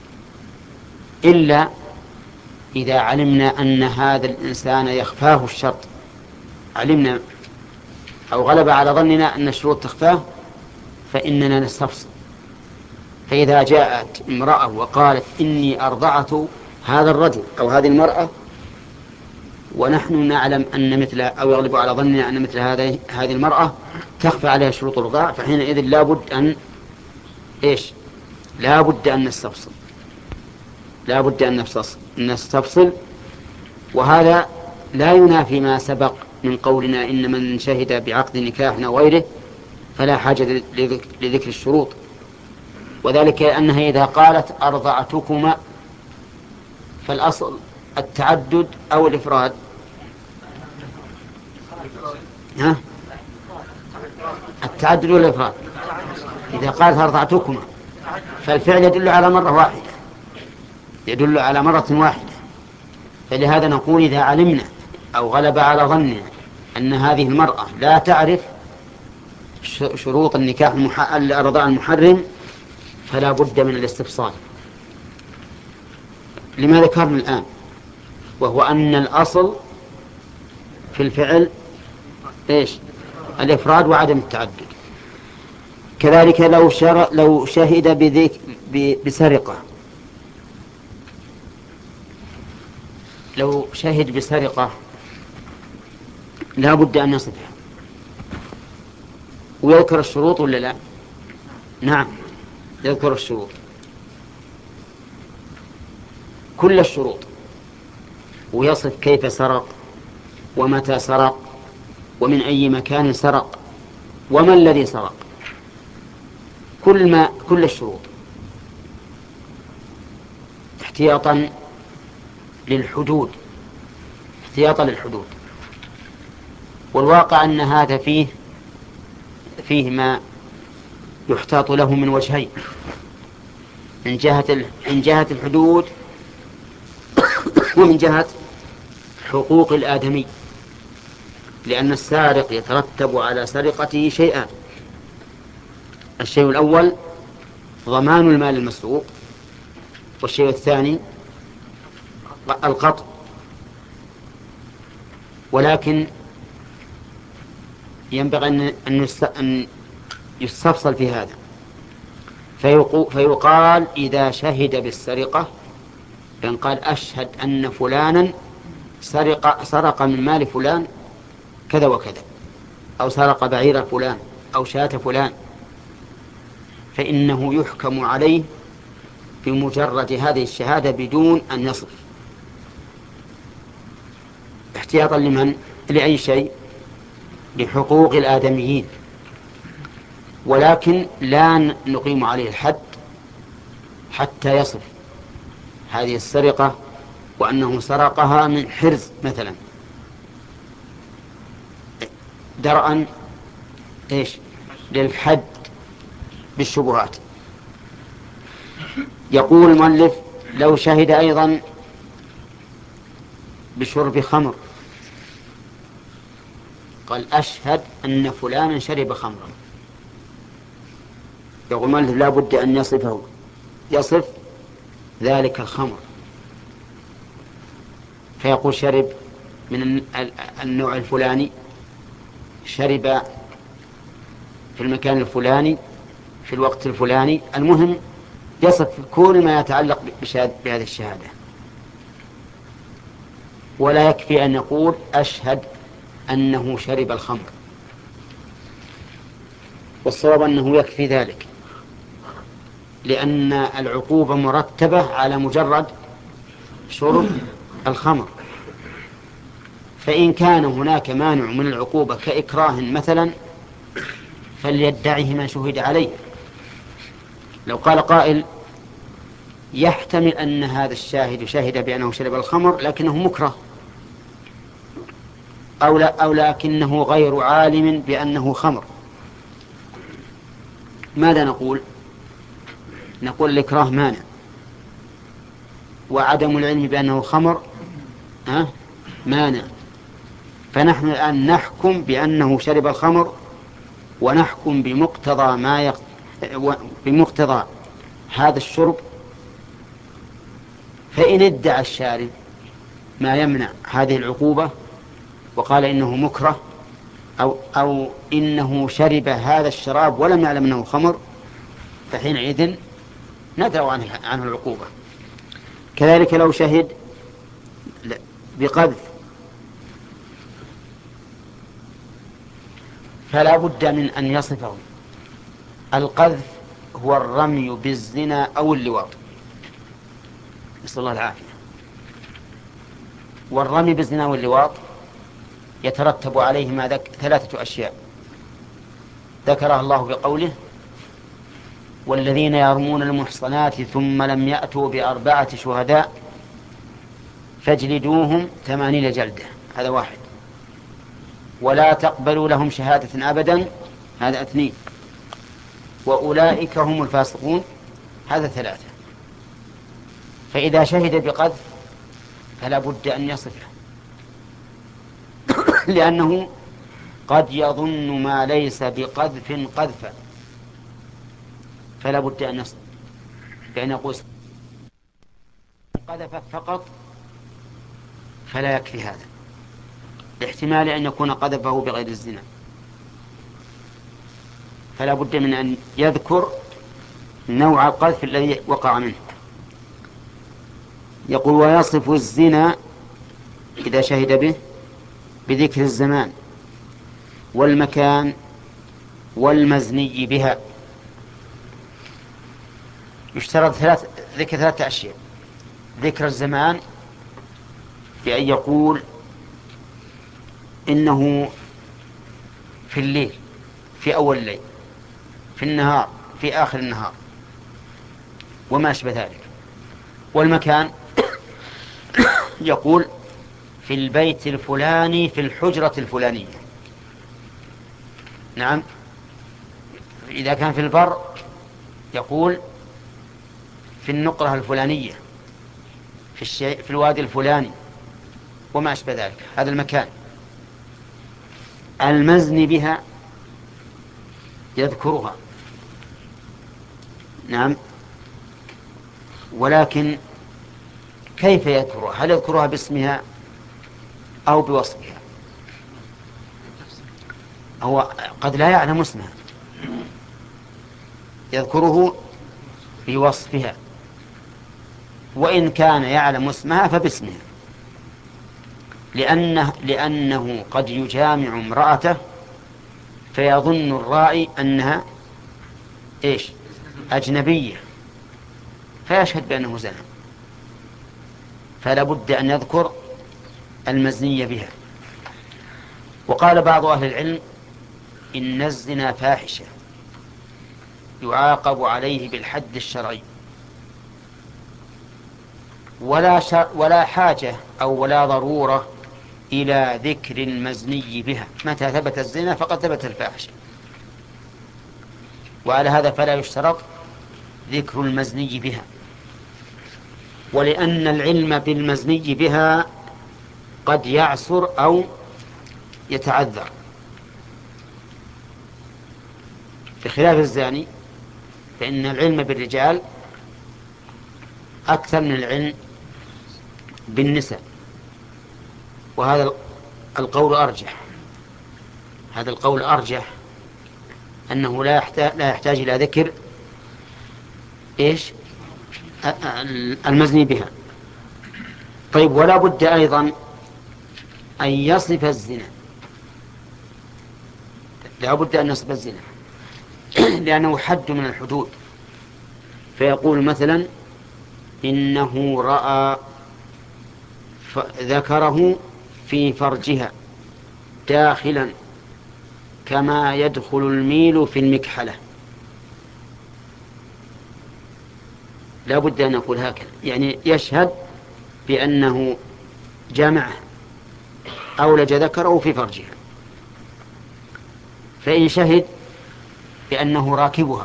إلا إذا علمنا أن هذا الإنسان يخفاه الشرط، علمنا أو غلب على ظننا أن الشروط تخفاه فإننا نستفصل. فإذا جاءت امرأة وقالت إني أرضعت هذا الرجل أو هذه المرأة ونحن نعلم أن مثل أو يغلب على ظننا أن مثل هذه هذه المرأة تخفى عليها شروط الرضاع، فحينئذ لا بد أن إيش لا بد أن نستفصل لا بد أن نستفصل وهذا لا ينافي ما سبق من قولنا إن من شهد بعقد نكاح أو غيره فلا حاجة لذكر الشروط، وذلك أنها إذا قالت أرضعتكما فالأصل التعدد أو الإفراد. ها؟ التعدد والإفراد. إذا قالت أرضعتكما فالفعل يدل على مرة واحدة يدل على مرة واحدة فلهذا نقول إذا علمنا أو غلب على ظننا أن هذه المرأة لا تعرف شروط النكاح الرضاع المحرم فلا بد من الاستفصال لما ذكرنا الآن، وهو أن الأصل في الفعل إيش الإفراد وعدم التعدد. كذلك لو شر لو شهد بذيك بسرقة لو شهد بسرقة لا بد أن يصفها ويذكر الشروط ولا لا؟ نعم يذكر الشروط كل الشروط ويصف كيف سرق ومتى سرق ومن أي مكان سرق وما الذي سرق، كل ما كل الشروط احتياطا للحدود، احتياطا للحدود. والواقع أن هذا فيه فيه ما يحتاط له من وجهين: من جهة من جهة الحدود، ومن جهة حقوق الآدمي، لأن السارق يترتب على سرقته شيئان: الشيء الأول ضمان المال المسروق، والشيء الثاني القطع. ولكن ينبغي أن يستفصل في هذا، فيقال إذا شهد بالسرقة، بأن قال أشهد أن فلانا سرق, سرق من مال فلان كذا وكذا، أو سرق بعير فلان أو شاة فلان، فإنه يحكم عليه بمجرد هذه الشهادة بدون أن يصف. احتياطا لمن؟ لأي شيء؟ لحقوق الآدميين. ولكن لا نقيم عليه الحد حتى يصف هذه السرقة وأنه سرقها من حرز مثلا، درءا إيش للحد بالشبهات. يقول المؤلف: لو شهد أيضا بشرب خمر، قال أشهد أن فلانا شرب خمرا، يقول المؤلف لا بد أن يصفه، يصف ذلك الخمر، فيقول شرب من النوع الفلاني، شرب في المكان الفلاني في الوقت الفلاني. المهم يصف كل ما يتعلق بهذه الشهادة، ولا يكفي أن يقول أشهد أنه شرب الخمر، والصواب أنه يكفي ذلك، لأن العقوبة مرتبة على مجرد شرب الخمر. فإن كان هناك مانع من العقوبة كإكراه مثلا فليدعه من شهد عليه. لو قال قائل يحتمل أن هذا الشاهد شهد بأنه شرب الخمر لكنه مكره، أو, لا أو لكنه غير عالم بأنه خمر، ماذا نقول؟ نقول الإكراه مانع، وعدم العلم بأنه خمر ها مانع. فنحن الآن نحكم بأنه شرب الخمر، ونحكم بمقتضى ما يق... بمقتضى هذا الشرب. فإن ادعى الشارب ما يمنع هذه العقوبة وقال إنه مكره، أو, أو إنه شرب هذا الشراب ولم يعلم أنه خمر، فحينئذ ندروا عنه, عنه العقوبة. كذلك لو شهد بقذف فلا بد من أن يصفه. القذف هو الرمي بالزنا أو اللواط، نسأل الله العافية. والرمي بالزنا واللواط يترتب عليه ما ذك ثلاثة أشياء ذكرها الله بقوله: والذين يرمون المحصنات ثم لم يأتوا بأربعة شهداء فاجلدوهم ثمانين جلدة، هذا واحد. ولا تقبلوا لهم شهادة أبدا، هذا اثنين. وأولئك هم الفاسقون، هذا ثلاثة. فإذا شهد بقذف فلا بد أن يصفه، لأنه قد يظن ما ليس بقذف قذفا، فلا بد أن يصف، لأن يقول قذف فقط فلا يكفي هذا، لاحتمال أن يكون قذفه بغير الزنا، فلا بد من أن يذكر نوع القذف الذي وقع منه. يقول: ويصف الزنا إذا شهد به بذكر الزمان والمكان والمزني بها. يشترط ثلاث ذكر ثلاثة أشياء: ذكر الزمان بأن يقول إنه في الليل، في أول الليل، في النهار، في آخر النهار، وما أشبه ذلك. والمكان يقول في البيت الفلاني في الحجرة الفلانية. نعم. إذا كان في البر يقول في النقرة الفلانية، في, الشيء في الوادي الفلاني وما أشبه ذلك، هذا المكان. المزني بها يذكرها، نعم، ولكن كيف يذكرها؟ هل يذكرها باسمها أو بوصفها؟ هو قد لا يعلم اسمها، يذكره بوصفها، وإن كان يعلم اسمها فباسمها، لأنه, لأنه قد يجامع امرأته فيظن الرائي أنها إيش؟ أجنبية، فيشهد بأنه زنا، فلا بد أن يذكر المزنية بها. وقال بعض أهل العلم إن الزنا فاحشة يعاقب عليه بالحد الشرعي، ولا, شر ولا حاجة أو ولا ضرورة إلى ذكر المزني بها، متى ثبت الزنا فقد ثبت الفاحشة، وعلى هذا فلا يشترط ذكر المزني بها. ولأن العلم بالمزني بها قد يعسر أو يتعذر، بخلاف الزاني فإن العلم بالرجال أكثر من العلم بالنساء، وهذا القول أرجح. هذا القول أرجح أنه لا يحتاج, لا يحتاج إلى ذكر إيش المزني بها. طيب، ولا بد أيضا أن يصف الزنا، لا بد أن يصف الزنا لأنه حد من الحدود، فيقول مثلا إنه رأى ذكره في فرجها داخلا كما يدخل الميل في المكحلة، لا بد أن يقول هكذا، يعني يشهد بأنه جامعه أولج ذكره في فرجها. فإن شهد بأنه راكبها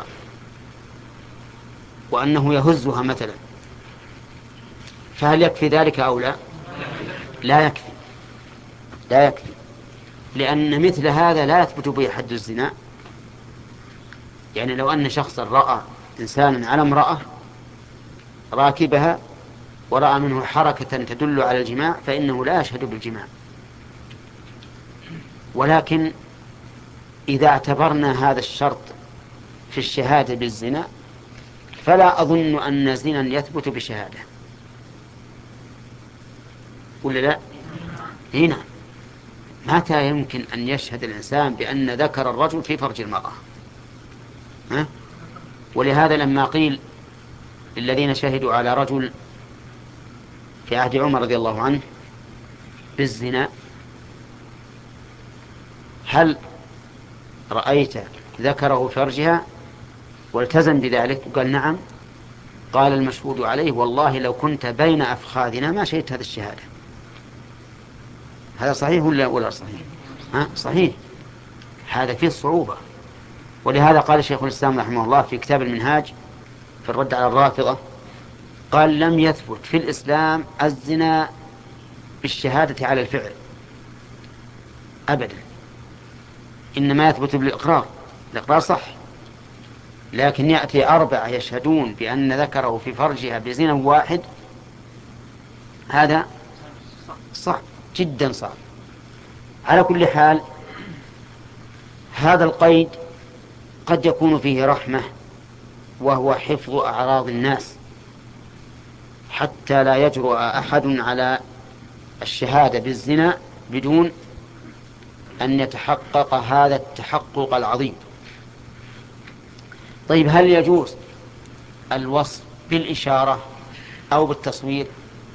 وأنه يهزها مثلا، فهل يكفي ذلك أو لا؟ لا يكفي، لا يكفي، لأن مثل هذا لا يثبت به حد الزنا. يعني لو أن شخصا رأى إنسانا على امرأة راكبها ورأى منه حركة تدل على الجماع فإنه لا يشهد بالجماع. ولكن إذا اعتبرنا هذا الشرط في الشهادة بالزنا فلا أظن أن زنا يثبت بشهادة، ولا لا؟ هنا متى يمكن أن يشهد الإنسان بأن ذكر الرجل في فرج المرأة؟ ها؟ ولهذا لما قيل للذين شهدوا على رجل في عهد عمر رضي الله عنه بالزنا هل رأيت ذكره في فرجها؟ والتزم بذلك وقال نعم. قال المشهود عليه والله لو كنت بين أفخاذنا ما شهدت هذه الشهادة. هذا صحيح ولا ولا صحيح؟ ها صحيح، هذا فيه صعوبة. ولهذا قال شيخ الإسلام رحمه الله في كتاب المنهاج في الرد على الرافضة، قال لم يثبت في الإسلام الزنا بالشهادة على الفعل أبدا، إنما يثبت بالإقرار. الإقرار صح، لكن يأتي أربعة يشهدون بأن ذكره في فرجها بزنا واحد، هذا صعب جدا، صعب. على كل حال هذا القيد قد يكون فيه رحمة، وهو حفظ أعراض الناس حتى لا يجرؤ أحد على الشهادة بالزنا بدون أن يتحقق هذا التحقق العظيم. طيب، هل يجوز الوصف بالإشارة أو بالتصوير؟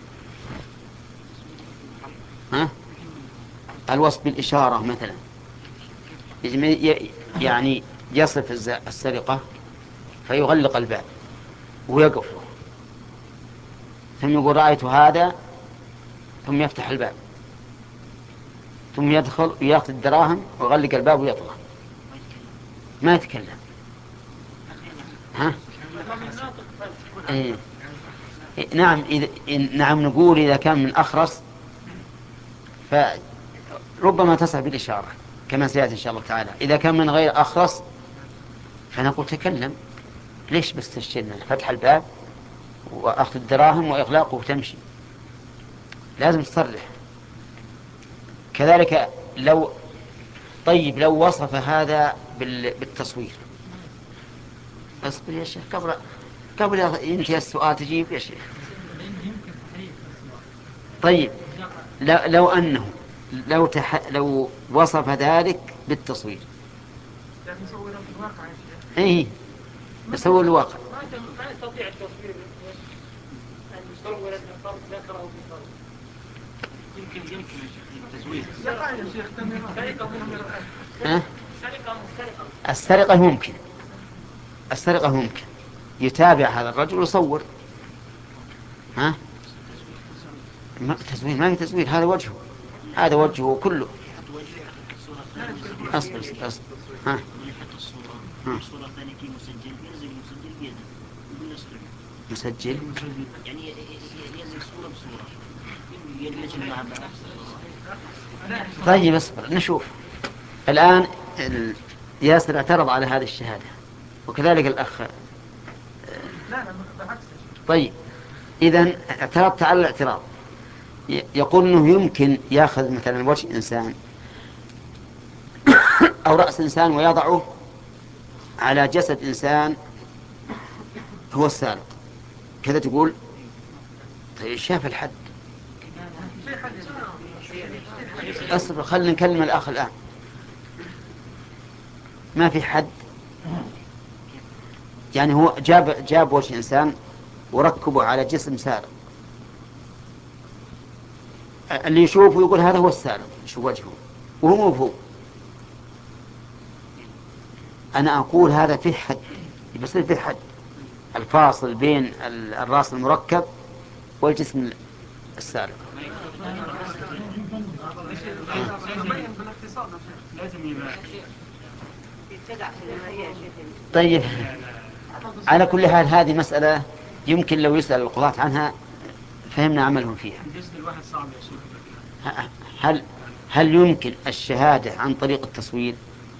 ها؟ الوصف بالإشارة مثلا يعني يصف السرقة فيغلق الباب ويقف ثم يقول رأيت هذا ثم يفتح الباب ثم يدخل ويأخذ الدراهم ويغلق الباب ويطلع ما يتكلم. ها؟ إيه. نعم إذا نعم نقول إذا كان من أخرس فربما تصح بالإشارة كما سيأتي إن شاء الله تعالى. إذا كان من غير أخرس فنقول تكلم، ليش بس تشترنا فتح الباب وأخذ الدراهم وإغلاقه وتمشي، لازم تصرح. كذلك لو طيب لو وصف هذا بالتصوير، اصبر يا شيخ قبل قبل ينتهي السؤال تجيب يا شيخ. طيب لو, لو أنه لو, تح... لو وصف ذلك بالتصوير يعني يصور في الواقع يا شيخ. ايه يصور الواقع. ما يستطيع التصوير أن يصور الفرد ذكره في فرد. يمكن يمكن يا شيخ التزوير. سرقة ها؟ سرقة السرقة ممكن السرقة ممكن يتابع هذا الرجل ويصور. ها؟ ما تزوير ما في تزوير، هذا وجهه هذا وجهه كله. أصبر أصبر. ها؟ الصورة الثانية كي مسجل ينزل مسجل بيده يقول نسرق مسجل يعني ينزل صورة بصورة يدمج مع بعض. طيب اصبر نشوف الآن. ياسر اعترض على هذه الشهادة وكذلك الأخ. طيب إذن اعترضت على الاعتراض. يقول أنه يمكن يأخذ مثلا وجه إنسان أو رأس إنسان ويضعه على جسد إنسان هو السارق كذا تقول. طيب شاف الحد. أصبر خلنا نكلم الأخ الآن. ما في حد، يعني هو جاب جاب وجه إنسان وركبه على جسم سارق، اللي يشوفه يقول هذا هو السارق شو وجهه وهو مو هو. أنا أقول هذا فيه حد، بيصير فيه حد الفاصل بين الرأس المركب والجسم السارق. طيب على كل حال هذه مسألة يمكن لو يسأل القضاة عنها فهمنا عملهم فيها. هل هل يمكن الشهادة عن طريق التصوير؟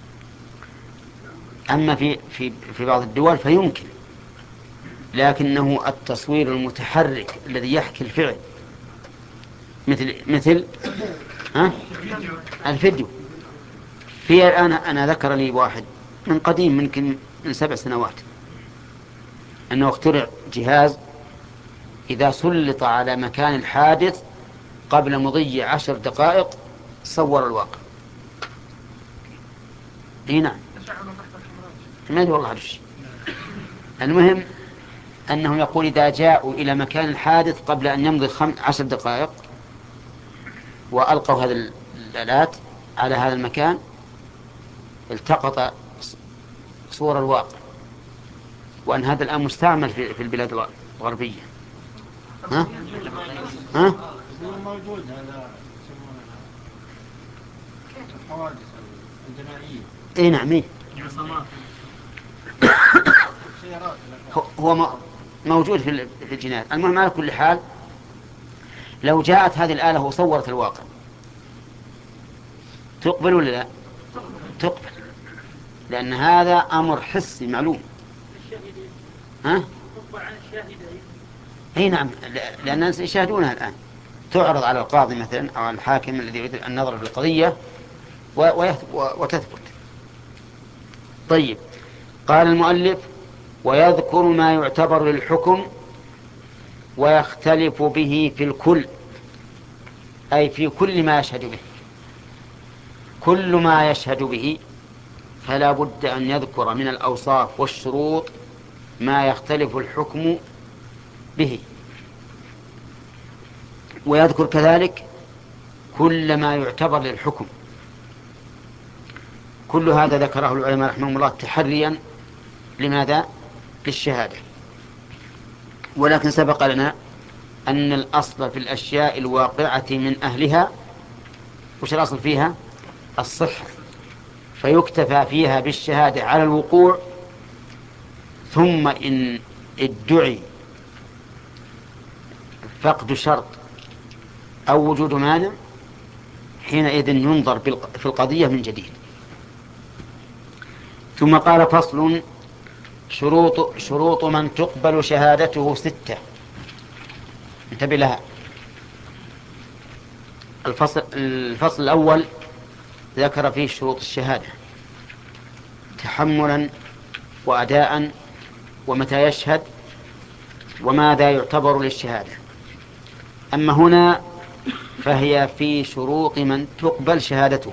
أما في في في بعض الدول فيمكن، لكنه التصوير المتحرك الذي يحكي الفعل مثل مثل ها الفيديو. في الآن أنا ذكر لي واحد من قديم يمكن من سبع سنوات أنه اخترع جهاز إذا سلط على مكان الحادث قبل مضي عشر دقائق صور الواقع. اي نعم ما ادري والله عرش. المهم أنه يقول إذا جاءوا إلى مكان الحادث قبل أن يمضي خم... عشر دقائق وألقوا هذه الآلات على هذا المكان التقط صور الواقع، وأن هذا الآن مستعمل في, في البلاد الغربية. ها؟ ها؟ موجود هذا الحوادث الجنائية. اي نعم إيه؟ هو موجود في الجنائيات. المهم على كل حال لو جاءت هذه الآلة وصورت الواقع تقبل ولا لا؟ تقبل، لأن هذا أمر حسي معلوم. ها؟ اي نعم، لأن الناس يشاهدونها الآن. تعرض على القاضي مثلا أو الحاكم الذي يريد النظر في القضية وتثبت. طيب قال المؤلف ويذكر ما يعتبر للحكم ويختلف به في الكل، أي في كل ما يشهد به. كل ما يشهد به فلا بد أن يذكر من الأوصاف والشروط ما يختلف الحكم به، ويذكر كذلك كل ما يعتبر للحكم. كل هذا ذكره العلماء رحمهم الله تحريا لماذا؟ للشهادة. ولكن سبق لنا أن الأصل في الأشياء الواقعة من أهلها، وش الأصل فيها؟ الصحة، فيكتفى فيها بالشهادة على الوقوع، ثم إن ادعي فقد شرط أو وجود مانع حينئذ ينظر في القضية من جديد. ثم قال: فصل: شروط, شروط من تقبل شهادته ستة. انتبه لها. الفصل, الفصل الأول ذكر فيه شروط الشهادة تحملا وأداء ومتى يشهد وماذا يعتبر للشهادة. أما هنا فهي في شروط من تقبل شهادته،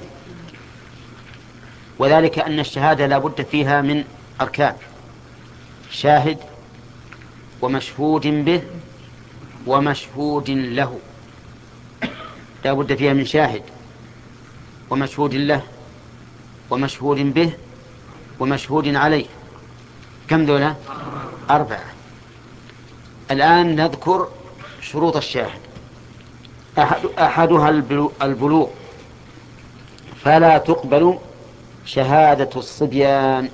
وذلك أن الشهادة لا بد فيها من أركان: شاهد ومشهود به ومشهود له. لا بد فيها من شاهد ومشهود له ومشهود به ومشهود عليه. كم ذولا؟ أربعة. الآن نذكر شروط الشاهد. أحد أحدها البلوغ، فلا تقبل شهادة الصبيان.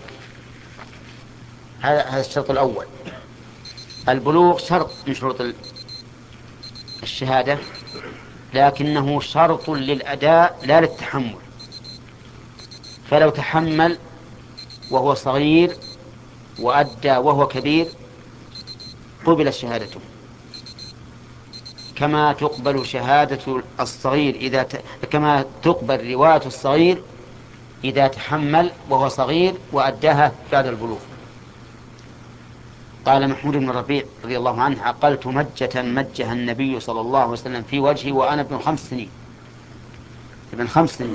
هذا الشرط الأول. البلوغ شرط من شروط الشهادة، لكنه شرط للأداء لا للتحمل. فلو تحمل وهو صغير وأدى وهو كبير قبل شهادته، كما تقبل شهادة الصغير إذا ت... كما تقبل رواية الصغير إذا تحمل وهو صغير وأداها بعد البلوغ. قال محمود بن ربيع رضي الله عنه: عقلت مجة مجها النبي صلى الله عليه وسلم في وجهي وأنا ابن خمس سنين. ابن خمس سنين.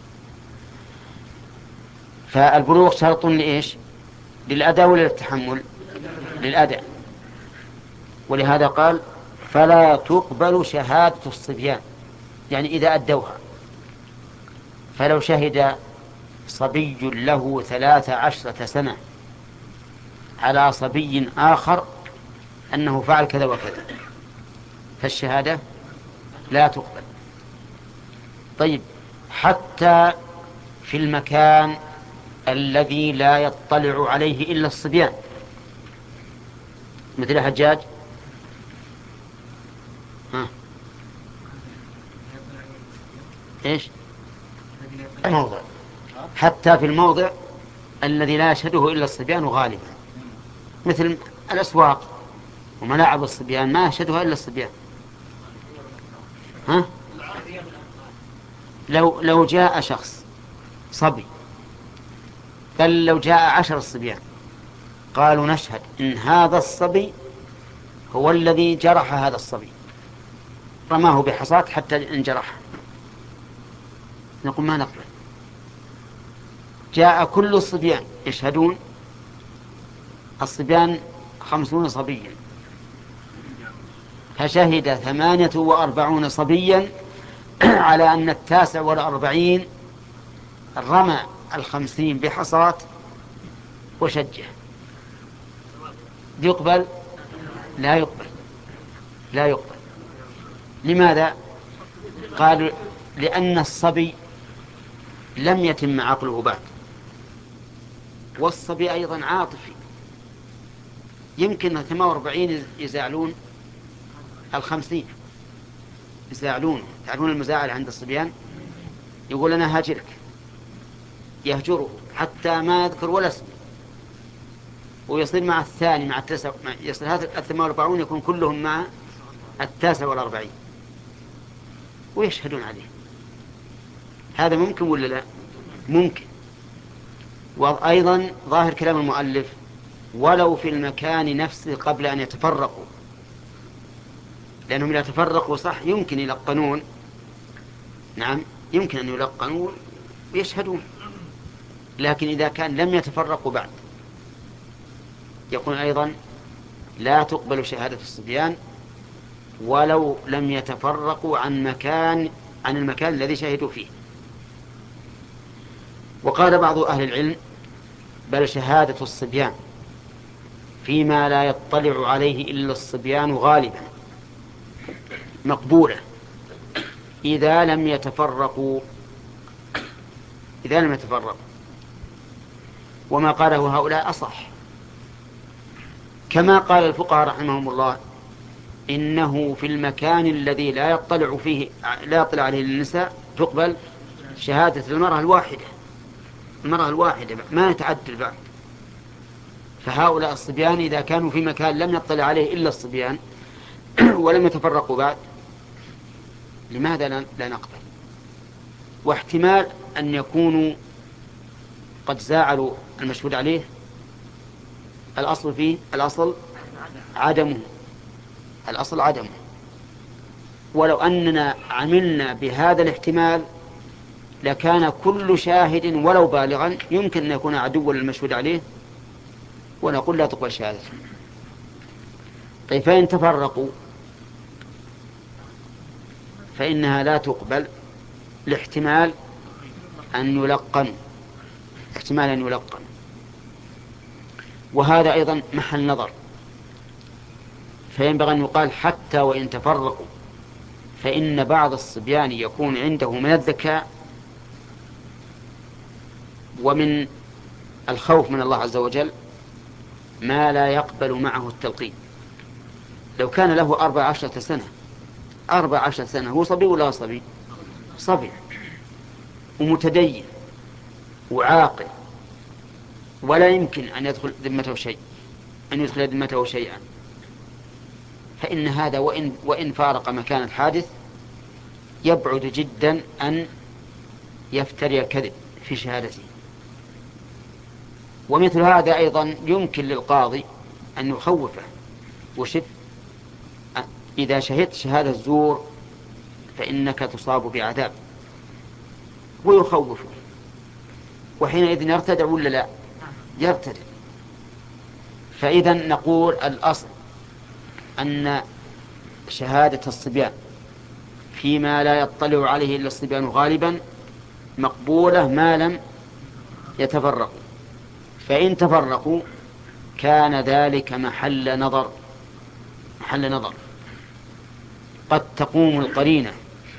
فالبلوغ شرط لإيش؟ للأداء ولا للتحمل؟ للأداء. ولهذا قال: فلا تقبل شهادة الصبيان، يعني إذا أدوها. فلو شهد صبي له ثلاث عشرة سنة على صبي آخر أنه فعل كذا وكذا فالشهادة لا تقبل. طيب، حتى في المكان الذي لا يطلع عليه إلا الصبيان، مثل حجاج. ها. إيش؟ الموضع. حتى في الموضع الذي لا يشهده إلا الصبيان غالبا، مثل الأسواق وملاعب الصبيان ما يشهدها إلا الصبيان. ها؟ لو لو جاء شخص صبي، بل لو جاء عشر الصبيان قالوا نشهد إن هذا الصبي هو الذي جرح هذا الصبي، رماه بحصاة حتى انجرح، نقول ما نقبل. جاء كل الصبيان يشهدون، الصبيان خمسون صبيا، فشهد ثمانية وأربعون صبيا على أن التاسع والأربعين رمى الخمسين بحصاة وشجه، يقبل؟ لا يقبل، لا يقبل. لماذا؟ قالوا لأن الصبي لم يتم عقله بعد، والصبي أيضا عاطفي، يمكن ثمانية وأربعين يزعلون الخمسين، يزعلون. تعرفون المزاعل عند الصبيان؟ يقول أنا هاجرك، يهجره حتى ما يذكر ولا اسم، ويصير مع الثاني مع التاسع، يصير هذا الثمانية وأربعون يكون كلهم مع التاسع والأربعين ويشهدون عليه. هذا ممكن ولا لا؟ ممكن. وأيضا ظاهر كلام المؤلف ولو في المكان نفسه قبل أن يتفرقوا، لأنهم إذا تفرقوا صح يمكن يلقنون، نعم يمكن أن يلقنون ويشهدون، لكن إذا كان لم يتفرقوا بعد يقول أيضا لا تقبل شهادة الصبيان ولو لم يتفرقوا عن مكان عن المكان الذي شهدوا فيه. وقال بعض أهل العلم بل شهادة الصبيان فيما لا يطلع عليه إلا الصبيان غالبا، مقبولة إذا لم يتفرقوا إذا لم يتفرقوا وما قاله هؤلاء أصح، كما قال الفقهاء رحمهم الله إنه في المكان الذي لا يطلع فيه لا يطلع عليه النساء تقبل شهادة المرأة الواحدة المرأة الواحدة ما يتعدل بعد. فهؤلاء الصبيان إذا كانوا في مكان لم يطلع عليه إلا الصبيان ولم يتفرقوا بعد لماذا لا نقبل؟ واحتمال أن يكونوا قد زاعلوا المشهود عليه الأصل فيه الأصل عدمه الأصل عدمه ولو أننا عملنا بهذا الاحتمال لكان كل شاهد ولو بالغا يمكن أن يكون عدوا للمشهود عليه ونقول لا تقبل شهادته. طيب فإن تفرقوا فإنها لا تقبل لاحتمال أن يلقن احتمال أن يلقن وهذا أيضا محل نظر. فينبغي أن يقال حتى وإن تفرقوا فإن بعض الصبيان يكون عنده من الذكاء ومن الخوف من الله عز وجل ما لا يقبل معه التلقين. لو كان له أربع عشرة سنة أربع عشرة سنة هو صبي ولا صبي؟ صبي ومتدين وعاقل ولا يمكن أن يدخل ذمته شيء أن يدخل ذمته شيئا، فإن هذا وإن, وإن فارق مكان الحادث يبعد جدا أن يفتري الكذب في شهادته. ومثل هذا أيضا يمكن للقاضي أن يخوفه وشف إذا شهدت شهادة الزور فإنك تصاب بعذاب ويخوفه وحينئذ يرتدع ولا لا يرتدع. فإذا نقول الأصل أن شهادة الصبيان فيما لا يطلع عليه إلا الصبيان غالبا مقبولة ما لم يتفرقوا. فإن تفرقوا كان ذلك محل نظر محل نظر قد تقوم القرينة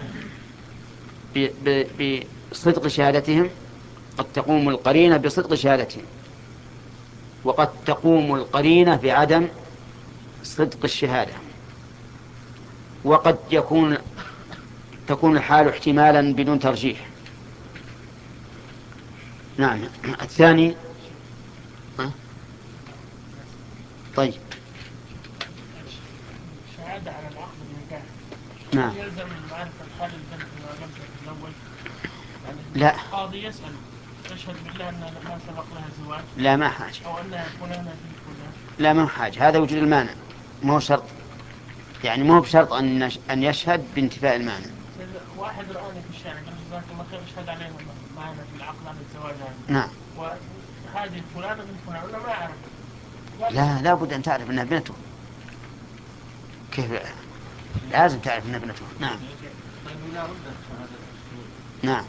بصدق شهادتهم قد تقوم القرينة بصدق شهادتهم وقد تقوم القرينة بعدم صدق الشهادة وقد يكون تكون الحال احتمالا بدون ترجيح. نعم. الثاني ها؟ طيب الشهادة على العقد النكاح نعم يلزم معرفة حال البنت لم تتزوج لا القاضي يسأل يشهد بالله أن ما سبق لها زواج لا ما حاجة أو أنها فلانة بنت فلان لا ما حاجة هذا وجود المانع ما هو شرط يعني ما هو بشرط أن أن يشهد بانتفاء المانع. واحد رآني في الشارع قال جزاك الله خير اشهد علينا معنا في العقد عن الزواج يعني. نعم وهذه فلانة بنت فلان ولا ما أعرف لا لا بد أن تعرف أنها ابنته كيف لازم تعرف أنها ابنته. نعم نعم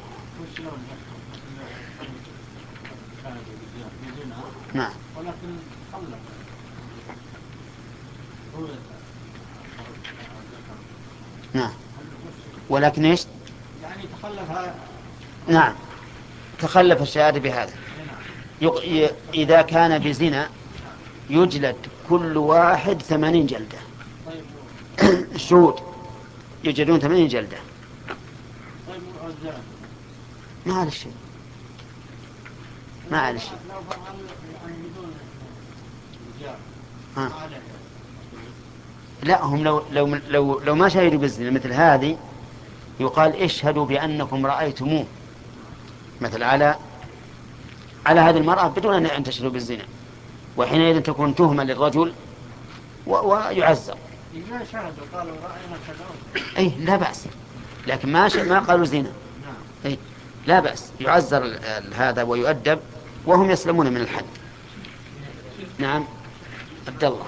نعم ولكن خلف نعم ولكن ايش يعني تخلف نعم تخلف الشهادة بهذا يق... ي... إذا كان بزنا يجلد كل واحد ثمانين جلدة. الشهود يجلدون ثمانين جلدة. طيب العزاب ما على شيء ما على شيء لو فعل يعني بدون رجال ها. ما عليه. لا هم لو لو لو لو ما شهدوا بالزنا مثل هذه يقال اشهدوا بأنكم رأيتموه مثل على على هذه المرأة بدون أن تشهدوا بالزنا وحينئذ تكون تهمة للرجل و... ويعزر. إذا شهدوا قالوا رأينا كذا أي لا بأس لكن ما ش... ما قالوا زنا أي لا بأس يعزر ال... ال... هذا ويؤدب وهم يسلمون من الحد. نعم عبد الله.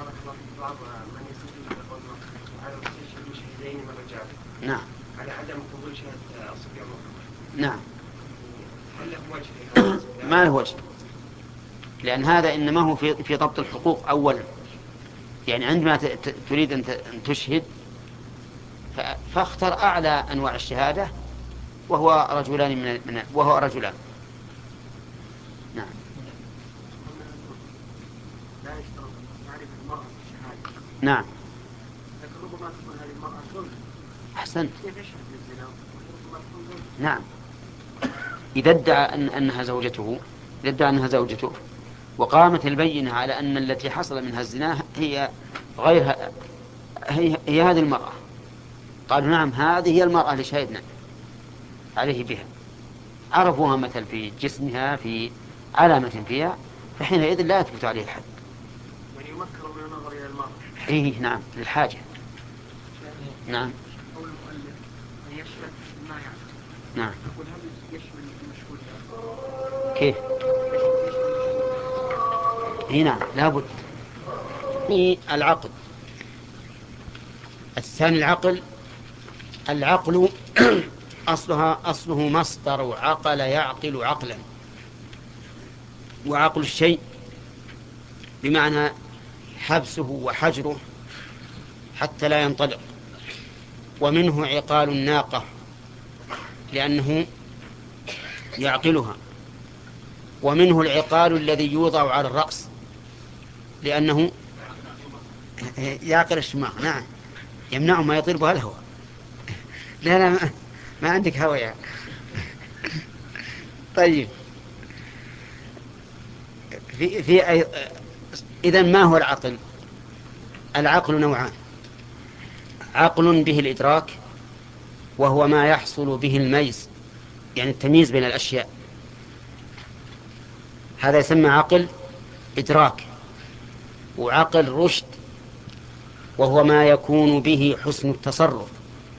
نعم على عدم قبول شهادة الصبيان نعم هل له وجه؟ ما له وجه لأن هذا إنما هو في في ضبط الحقوق أولا يعني عندما ت... تريد أن, ت... أن تشهد فاختر أعلى أنواع الشهادة وهو رجلان من, من وهو رجلان. نعم. لا يشترط أن تعرف المرأة في الشهادة. نعم. لكن ربما تكون هذه المرأة زوجة. أحسنت. كيف يشهد بالزنا؟ ربما تكون زوجة. نعم. إذا ادعى أن أنها زوجته إذا ادعى أنها زوجته وقامت البينة على أن التي حصل منها الزنا هي غير هي, هي هذه المرأة، قالوا نعم هذه هي المرأة اللي شهدنا عليه بها، عرفوها مثل في جسمها في علامة فيها، فحينئذ لا يثبت عليه الحد. يعني يمكن من النظر إلى المرأة. إيه نعم للحاجة. نعم. قول المؤلف أن يشهد ما يعرف. نعم. يقول هل يشمل المشهود؟ كيف؟ إيه نعم لابد. إيه العقل. الثاني العقل. العقل أصلها أصله مصدر عقل يعقل عقلا، وعقل الشيء بمعنى حبسه وحجره حتى لا ينطلق، ومنه عقال الناقة لأنه يعقلها، ومنه العقال الذي يوضع على الرأس لأنه يعقل الشماغ. نعم يمنع ما يطير بها الهوى. لا لا ما, ما عندك هوى يعني. طيب في في أي... إذن ما هو العقل؟ العقل نوعان: عقل به الإدراك وهو ما يحصل به الميز، يعني التمييز بين الأشياء، هذا يسمى عقل إدراك. وعقل رشد وهو ما يكون به حسن التصرف.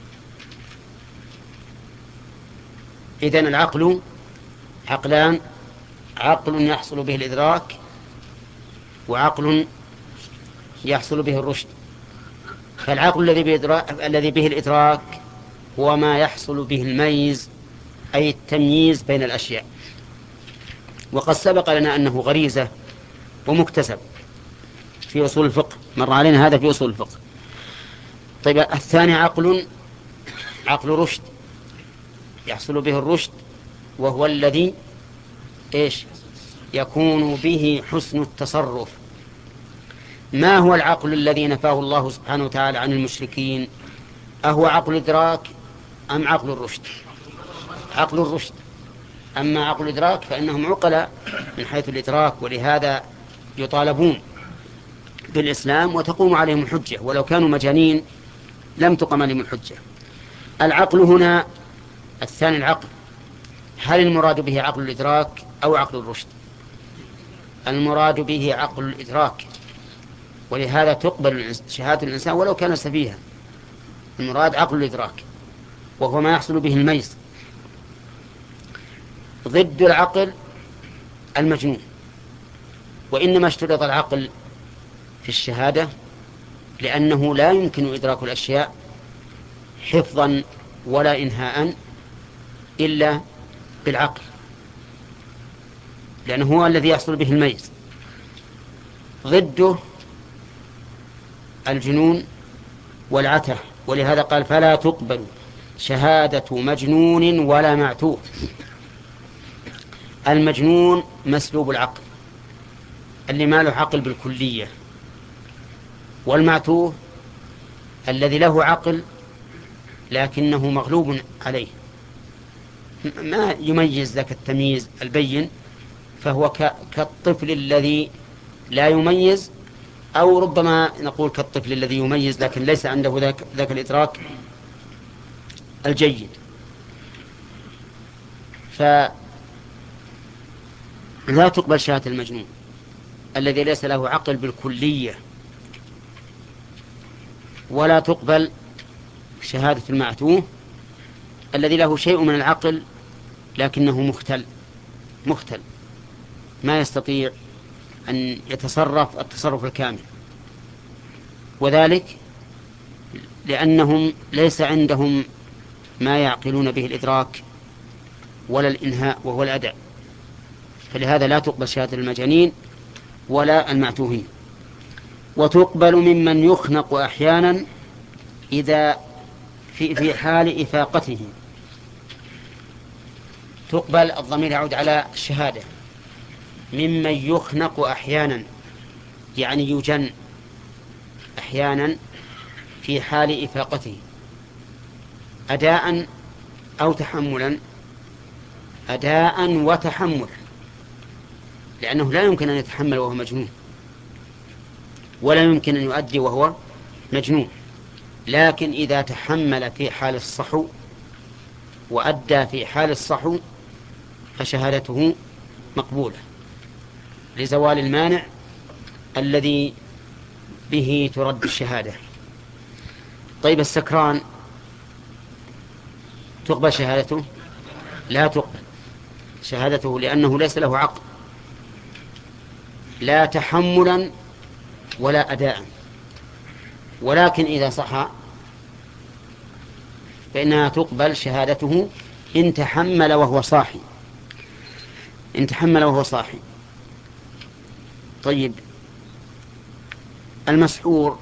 إذن العقل عقلان: عقل يحصل به الإدراك وعقل يحصل به الرشد. فالعقل الذي به, الذي به الإدراك هو ما يحصل به الميز، أي التمييز بين الأشياء، وقد سبق لنا أنه غريزة ومكتسب في أصول الفقه، مر علينا هذا في أصول الفقه. طيب الثاني عقل عقل رشد يحصل به الرشد، وهو الذي إيش يكون به حسن التصرف. ما هو العقل الذي نفاه الله سبحانه وتعالى عن المشركين؟ أهو عقل إدراك أم عقل الرشد؟ عقل الرشد. أما عقل الإدراك فإنهم عقلاء من حيث الإدراك، ولهذا يطالبون بالإسلام وتقوم عليهم الحجة، ولو كانوا مجانين لم تقم عليهم الحجة. العقل هنا الثاني العقل، هل المراد به عقل الإدراك أو عقل الرشد؟ المراد به عقل الإدراك، ولهذا تقبل شهادة الإنسان ولو كان سفيها. المراد عقل الإدراك وهو ما يحصل به الميز. ضد العقل المجنون، وإنما اشترط العقل في الشهادة لأنه لا يمكن إدراك الأشياء حفظا ولا إنهاء إلا بالعقل، لأنه هو الذي يحصل به الميز. ضده الجنون والعته، ولهذا قال فلا تقبل شهادة مجنون ولا معتوه. المجنون مسلوب العقل اللي ما له عقل بالكلية، والمعتوه الذي له عقل لكنه مغلوب عليه، ما يميز ذاك التمييز البين، فهو كالطفل الذي لا يميز، أو ربما نقول كالطفل الذي يميز لكن ليس عنده ذاك, ذاك الإدراك الجيد. فلا تقبل شهادة المجنون الذي ليس له عقل بالكلية، ولا تقبل شهادة المعتوه الذي له شيء من العقل لكنه مختل مختل ما يستطيع أن يتصرف التصرف الكامل، وذلك لأنهم ليس عندهم ما يعقلون به الإدراك ولا الإنهاء وهو الأداء، فلهذا لا تقبل شهادة المجانين ولا المعتوهين. وتقبل ممن يخنق أحيانا إذا في في حال إفاقته تقبل. الضمير يعود على الشهادة. ممن يخنق أحيانا يعني يجن أحيانا في حال إفاقته أداء أو تحملا. أداء وتحمل، لأنه لا يمكن أن يتحمل وهو مجنون، ولا يمكن أن يؤدي وهو مجنون. لكن إذا تحمل في حال الصحو وأدى في حال الصحو فشهادته مقبولة لزوال المانع الذي به ترد الشهادة. طيب السكران تقبل شهادته؟ لا تقبل شهادته، لأنه ليس له عقل، لا تحملا ولا أداء. ولكن إذا صح فإنها تقبل شهادته إن تحمل وهو صاحي، إن تحمل وهو صاحي. طيب المسحور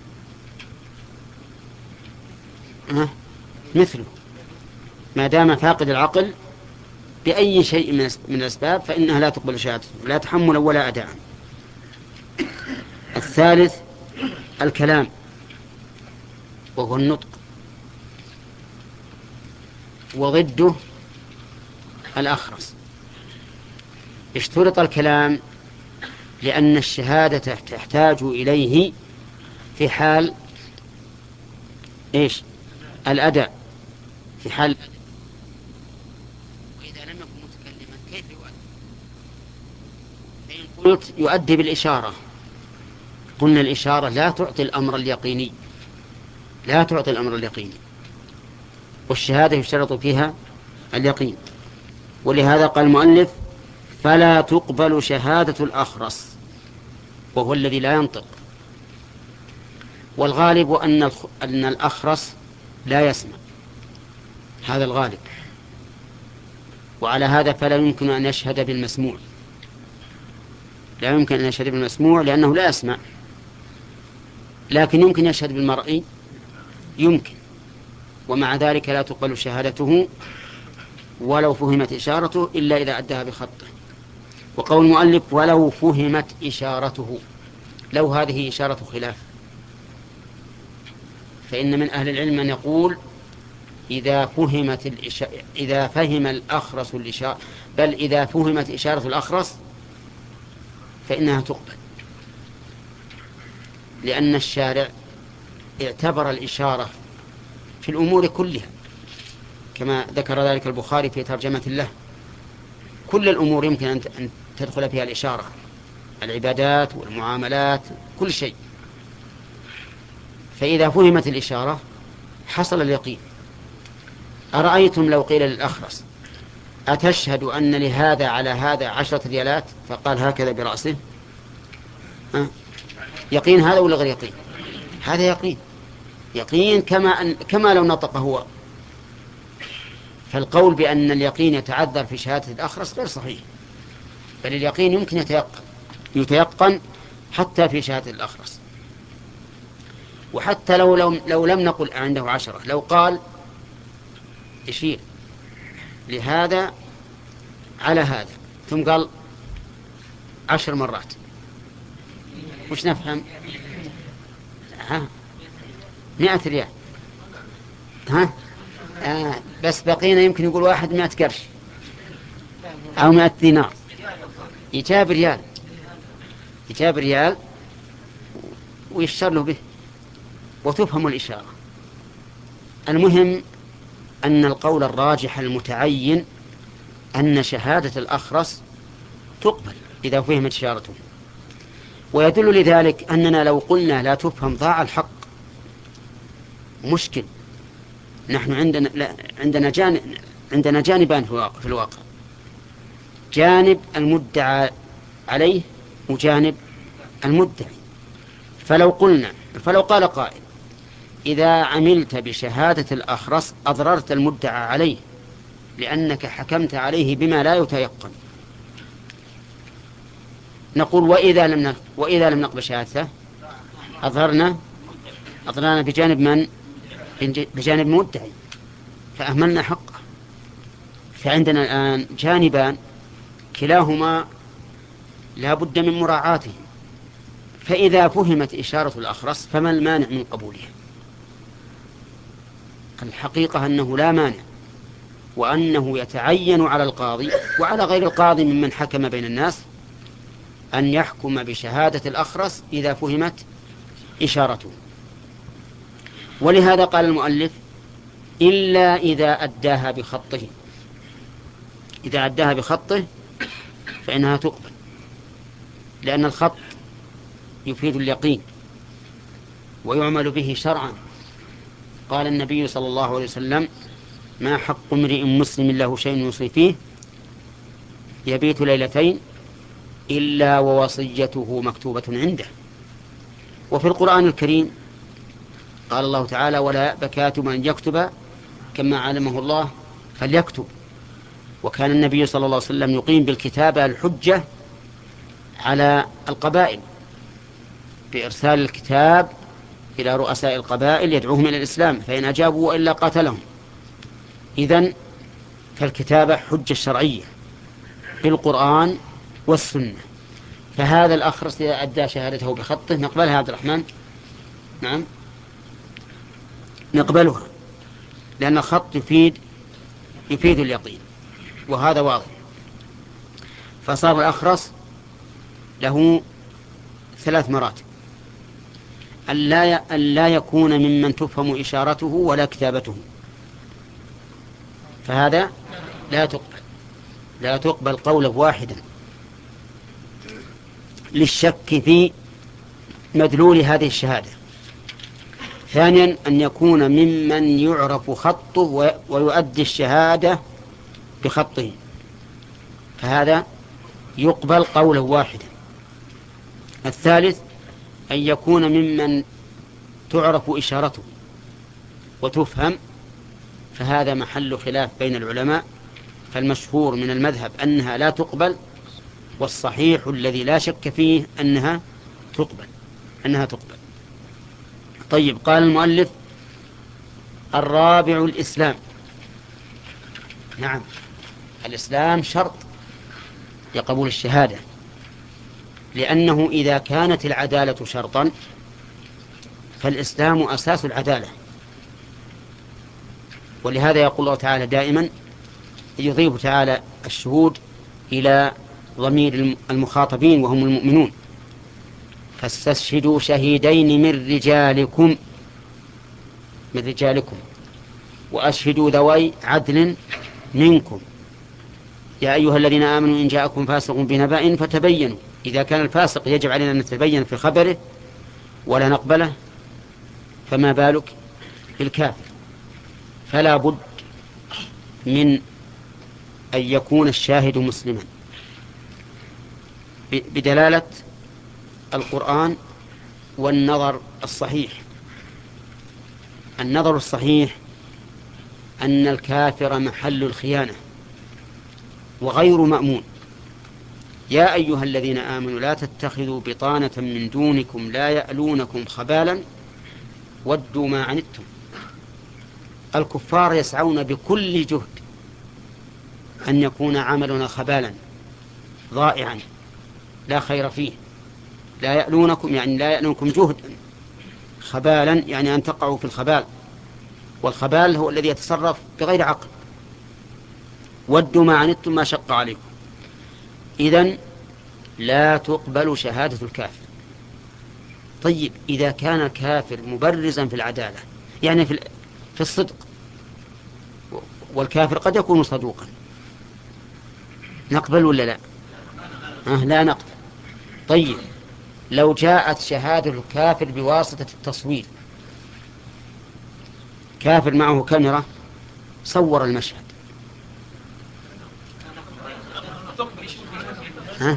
ها مثله، ما دام فاقد العقل بأي شيء من الأسباب فإنها لا تقبل شهادته، لا تحمل ولا أداء. الثالث الكلام وهو النطق، وضده الأخرس. اشترط الكلام لأن الشهادة تحتاج إليه في حال إيش؟ الأداء، في حال الأداء. وإذا لم يكن متكلما كيف يؤدي؟ فإن قلت يؤدي بالإشارة، قلنا الإشارة لا تعطي الأمر اليقيني، لا تعطي الأمر اليقيني، والشهادة يشترط فيها اليقين. ولهذا قال المؤلف فلا تقبل شهادة الأخرس وهو الذي لا ينطق. والغالب أن أن الأخرس لا يسمع، هذا الغالب. وعلى هذا فلا يمكن أن يشهد بالمسموع، لا يمكن أن يشهد بالمسموع لأنه لا يسمع. لكن يمكن يشهد بالمرئي، يمكن، ومع ذلك لا تقبل شهادته ولو فهمت إشارته إلا إذا أداها بخطه. وقول المؤلف ولو فهمت إشارته، لو هذه إشارة خلاف، فإن من أهل العلم من يقول إذا فهمت الإشارة، إذا فهم الأخرس الإشارة، بل إذا فهمت إشارة الأخرس فإنها تقبل، لأن الشارع اعتبر الإشارة في الأمور كلها، كما ذكر ذلك البخاري في ترجمة له. كل الأمور يمكن أن تدخل فيها الإشارة، العبادات والمعاملات كل شيء. فإذا فهمت الإشارة حصل اليقين. أرأيتم لو قيل للأخرس أتشهد أن لهذا على هذا عشرة ريالات، فقال هكذا برأسه، أه؟ يقين هذا ولا غير يقين؟ هذا يقين، يقين كما أن كما لو نطق هو. فالقول بأن اليقين يتعذر في شهادة الأخرس غير صحيح، بل اليقين يمكن يتيقن يتيقن حتى في شهادة الأخرس. وحتى لو, لو, لو لم نقل عنده عشرة، لو قال يشير لهذا على هذا ثم قال عشر مرات، وش نفهم؟ ها مئة ريال، ها آه بس بقينا يمكن يقول واحد مئة قرش أو مئة دينار، يجاب ريال، يجاب ريال ويشتر له به وتفهم الإشارة. المهم أن القول الراجح المتعين أن شهادة الأخرس تقبل إذا فهمت إشارته. ويدل لذلك أننا لو قلنا لا تفهم ضاع الحق، مشكل. نحن عندنا لا عندنا جانب عندنا جانبان في الواقع، جانب المدعى عليه وجانب المدعي. فلو قلنا فلو قال قائل إذا عملت بشهادة الأخرس أضررت المدعى عليه لأنك حكمت عليه بما لا يتيقن، نقول وإذا لم وإذا لم نقبل شهادته أضررنا أضررنا بجانب من؟ بجانب مدعي فأهملنا حقه. فعندنا الآن جانبان كلاهما لا بد من مراعاته، فإذا فهمت إشارة الأخرس فما المانع من قبولها؟ الحقيقة أنه لا مانع، وأنه يتعين على القاضي وعلى غير القاضي ممن حكم بين الناس أن يحكم بشهادة الأخرس إذا فهمت إشارته. ولهذا قال المؤلف إلا إذا أداها بخطه. إذا أداها بخطه فإنها تقبل، لأن الخط يفيد اليقين ويعمل به شرعا. قال النبي صلى الله عليه وسلم ما حق امرئ مسلم له شيء يوصي فيه يبيت ليلتين إلا ووصيته مكتوبة عنده. وفي القرآن الكريم قال الله تعالى ولا يأبى كاتب أن يكتب كما علمه الله فليكتب. وكان النبي صلى الله عليه وسلم يقيم بالكتابة الحجة على القبائل بإرسال الكتاب إلى رؤساء القبائل يدعوهم إلى الإسلام، فإن أجابوا وإلا قاتلهم. إذن فالكتابة حجة شرعية بالقرآن والسنة. فهذا الأخرس إذا أدى شهادته بخطه نقبلها عبد الرحمن؟ نعم نقبلها، لأن الخط يفيد يفيد اليقين، وهذا واضح. فصار الأخرس له ثلاث مراتب: أن لا يكون ممن تفهم إشارته ولا كتابته، فهذا لا تقبل لا تقبل قولا واحدا للشك في مدلول هذه الشهادة. ثانيا أن يكون ممن يعرف خطه ويؤدي الشهادة بخطه، فهذا يقبل قولا واحدا. الثالث أن يكون ممن تعرف إشارته وتفهم، فهذا محل خلاف بين العلماء، فالمشهور من المذهب أنها لا تقبل، والصحيح الذي لا شك فيه أنها تقبل أنها تقبل. طيب، قال المؤلف الرابع الإسلام. نعم، الإسلام شرط لقبول الشهادة، لأنه إذا كانت العدالة شرطا فالإسلام أساس العدالة. ولهذا يقول الله تعالى دائما يضيف تعالى الشهود إلى ضمير المخاطبين وهم المؤمنون: فاستشهدوا شهيدين من رجالكم من رجالكم وأشهدوا ذوي عدل منكم يا أيها الذين آمنوا إن جاءكم فاسق بنبأ فتبينوا. إذا كان الفاسق يجب علينا أن نتبين في خبره ولا نقبله، فما بالك بالكافر؟ فلا بد من أن يكون الشاهد مسلما بدلالة القرآن والنظر الصحيح. النظر الصحيح أن الكافر محل الخيانة وغير مأمون. يا أيها الذين آمنوا لا تتخذوا بطانة من دونكم لا يألونكم خبالا ودوا ما عنتم. الكفار يسعون بكل جهد أن يكون عملنا خبالا ضائعا لا خير فيه. لا يألونكم يعني لا يألونكم جهدا، خبالا يعني أن تقعوا في الخبال، والخبال هو الذي يتصرف بغير عقل. ودوا ما عنتم ما شق عليكم. إذن لا تقبل شهادة الكافر. طيب، إذا كان الكافر مبرزا في العدالة، يعني في في الصدق، والكافر قد يكون صدوقا، نقبل ولا لا؟ أه لا نقبل. طيب، لو جاءت شهادة الكافر بواسطة التصوير، كافر معه كاميرا صور المشهد، ها؟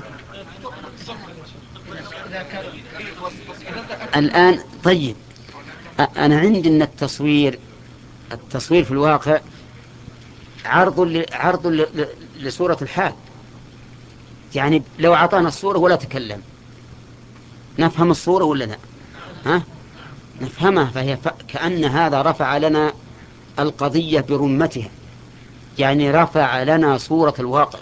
الآن طيب، أنا عندي أن التصوير التصوير في الواقع عرض عرض لصورة الحال. يعني لو أعطانا الصورة ولا تكلم نفهم الصورة ولا لا؟ ها؟ نفهمها، فهي ف... كأن هذا رفع لنا القضية برمتها، يعني رفع لنا صورة الواقع.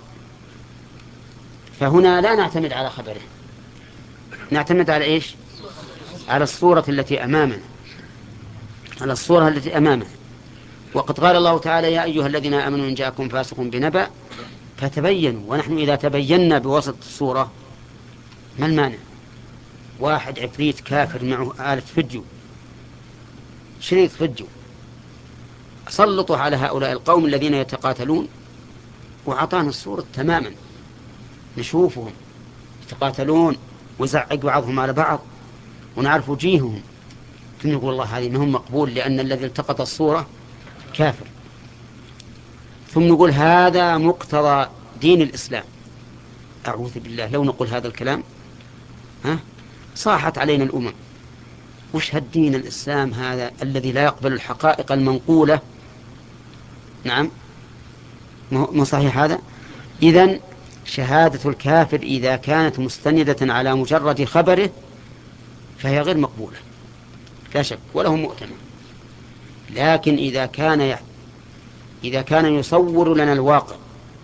فهنا لا نعتمد على خبره، نعتمد على إيش؟ على الصورة التي أمامنا، على الصورة التي أمامنا. وقد قال الله تعالى: يا أيها الذين آمنوا إن جاءكم فاسق بنبأ فتبينوا. ونحن إذا تبينا بوسط الصورة ما المانع؟ واحد عفريت كافر معه آلة فجو، شريط فجو، سلطوا على هؤلاء القوم الذين يتقاتلون وعطانا الصورة تماما، نشوفهم يتقاتلون ويزعق بعضهم على بعض ونعرف وجيههم، ثم نقول والله هذه ما هم مقبول لأن الذي التقط الصورة كافر. ثم نقول هذا مقتضى دين الإسلام. أعوذ بالله، لو نقول هذا الكلام ها صاحت علينا الأمم. وش هالدين الإسلام هذا الذي لا يقبل الحقائق المنقولة؟ نعم، مو صحيح هذا. إذن شهادة الكافر إذا كانت مستندة على مجرد خبره فهي غير مقبولة لا شك، وله مؤتمن. لكن إذا كان يح... إذا كان يصور لنا الواقع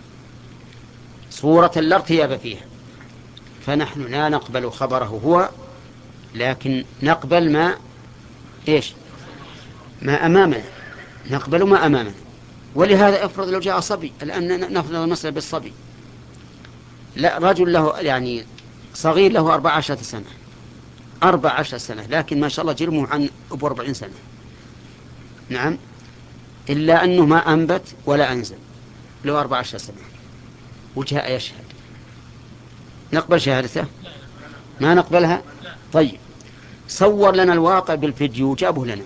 صورة لا ارتياب فيها فنحن لا نقبل خبره هو، لكن نقبل ما إيش ما أمامنا، نقبل ما أمامنا. ولهذا افرض لو جاء صبي، الآن نفرض المسألة بالصبي، لا رجل له يعني صغير له أربع عشرة سنة أربع عشرة سنة لكن ما شاء الله جرمه عن أبو أربعين سنة، نعم، إلا أنه ما أنبت ولا أنزل، له أربع عشرة سنة وجاء يشهد، نقبل شهادته؟ ما نقبلها. طيب صور لنا الواقع بالفيديو جابه لنا،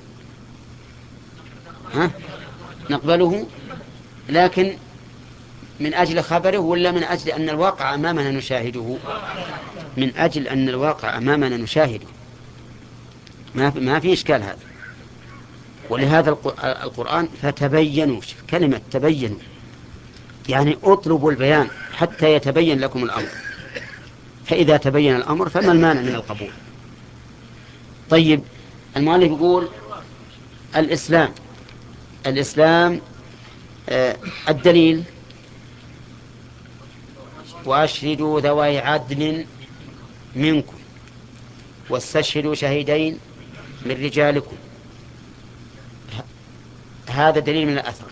ها نقبله، لكن من أجل خبره ولا من أجل أن الواقع أمامنا نشاهده؟ من أجل أن الواقع أمامنا نشاهده، ما في, ما في إشكال هذا. ولهذا القرآن فتبينوا، كلمة تبينوا يعني اطلبوا البيان حتى يتبين لكم الأمر، فإذا تبين الأمر فما المانع من القبول. طيب المؤلف يقول الإسلام الإسلام آه الدليل: وأشهدوا ذوي عدل منكم واستشهدوا شهيدين من رجالكم. هذا دليل من الأثر.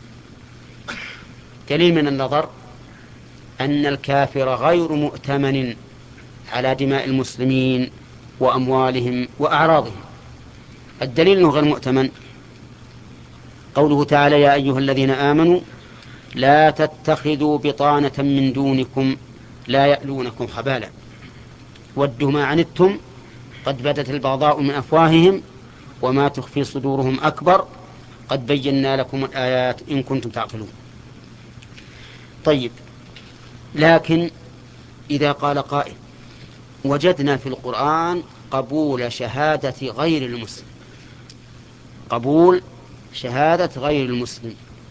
دليل من النظر أن الكافر غير مؤتمن على دماء المسلمين وأموالهم وأعراضهم. الدليل أنه غير مؤتمن قوله تعالى: يا أيها الذين آمنوا لا تتخذوا بطانة من دونكم لا يألونكم خبالا ودوا ما عنتم قد بدت البغضاء من أفواههم وما تخفي صدورهم أكبر قد بينا لكم الآيات إن كنتم تعقلون. طيب، لكن إذا قال قائل: وجدنا في القرآن قبول شهادة غير المسلم، قبول شهادة غير المسلم،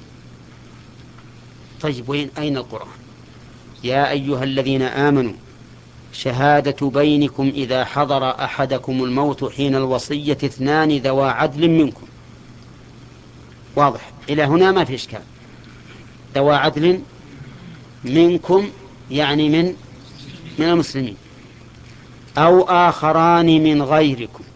طيب وين أين القرآن؟ يا أيها الذين آمنوا شهادة بينكم إذا حضر أحدكم الموت حين الوصية اثنان ذوى عدل منكم. واضح إلى هنا ما في إشكال. ذوى عدل منكم يعني من من المسلمين، أو آخران من غيركم.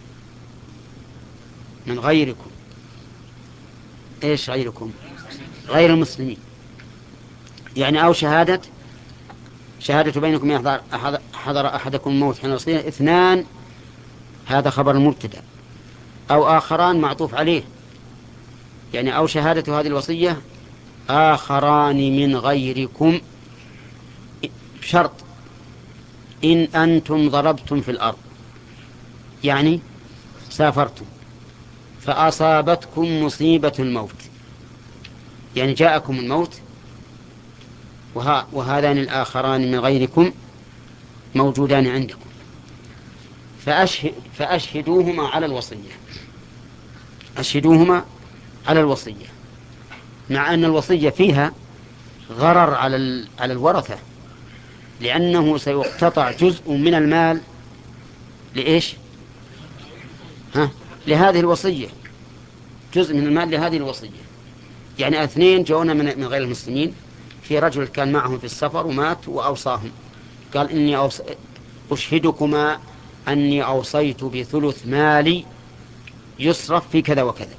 من غيركم إيش غيركم؟ غير المسلمين، يعني أو شهادة شهادة بينكم يحضر حضر أحدكم الموت حين الوصية اثنان، هذا خبر المبتدأ، أو آخران معطوف عليه، يعني أو شهادة هذه الوصية آخران من غيركم، بشرط إن أنتم ضربتم في الأرض، يعني سافرتم فأصابتكم مصيبة الموت، يعني جاءكم الموت وها وهذان الآخران من غيركم موجودان عندكم، فأشهد فأشهدوهما على الوصية، أشهدوهما على الوصية، مع أن الوصية فيها غرر على على الورثة، لأنه سيقتطع جزء من المال لإيش؟ ها؟ لهذه الوصية، جزء من المال لهذه الوصية. يعني اثنين جاءونا من غير المسلمين، في رجل كان معهم في السفر ومات وأوصاهم، قال إني أوص... أشهدكما أني أوصيت بثلث مالي يصرف في كذا وكذا،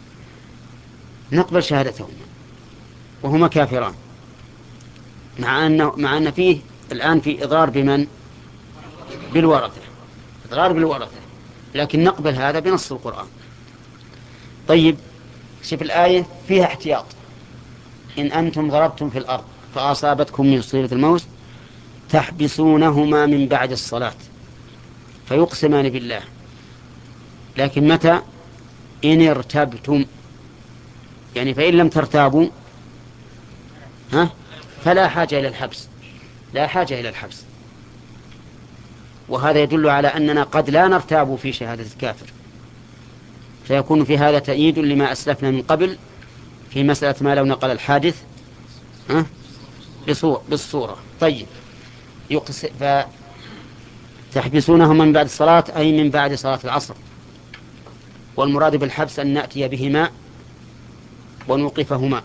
نقبل شهادتهما وهما كافران، مع أن مع أن فيه الآن في إضرار بمن؟ بالورثة، إضرار بالورثة، لكن نقبل هذا بنص القرآن. طيب شوف الآية فيها احتياط: إن أنتم ضربتم في الأرض فأصابتكم مصيبة الموت تحبسونهما من بعد الصلاة فيقسمان بالله، لكن متى؟ إن ارتبتم، يعني فإن لم ترتابوا ها فلا حاجة إلى الحبس، لا حاجة إلى الحبس. وهذا يدل على أننا قد لا نرتاب في شهادة الكافر، فيكون في هذا تأييد لما أسلفنا من قبل في مسألة ما لو نقل الحادث ها بالصورة. طيب يقس... فتحبسونهم من بعد الصلاة أي من بعد صلاة العصر، والمراد بالحبس أن نأتي بهما ونوقفهما.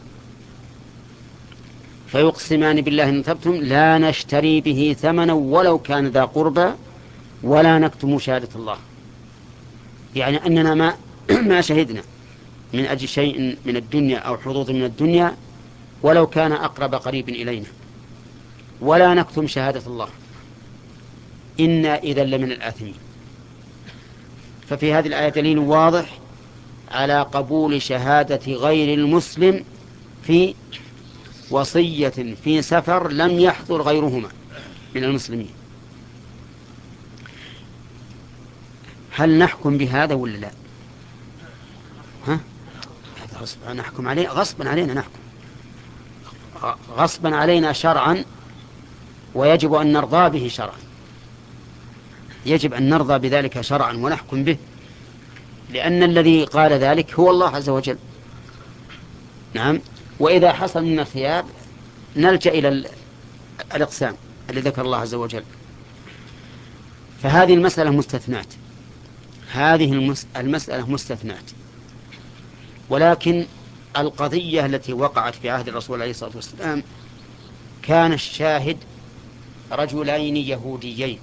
فيقسمان بالله إن ارتبتم لا نشتري به ثمنا ولو كان ذا قربى ولا نكتم شهادة الله، يعني أننا ما ما شهدنا من أجل شيء من الدنيا أو حظوظ من الدنيا ولو كان أقرب قريب إلينا، ولا نكتم شهادة الله، إنا إذا لمن الآثمين. ففي هذه الآية دليل واضح على قبول شهادة غير المسلم في وصية في سفر لم يحضر غيرهما من المسلمين. هل نحكم بهذا ولا لا؟ ها؟ هذا نحكم عليه غصبا علينا، نحكم غصبا علينا شرعا، ويجب أن نرضى به شرعا، يجب أن نرضى بذلك شرعا ونحكم به، لأن الذي قال ذلك هو الله عز وجل. نعم. وإذا حصل من الثياب نلجأ إلى الإقسام الذي ذكر الله عز وجل. فهذه المسألة مستثنات، هذه المسألة مستثنات، ولكن القضية التي وقعت في عهد الرسول عليه الصلاة والسلام كان الشاهد رجلين يهوديين،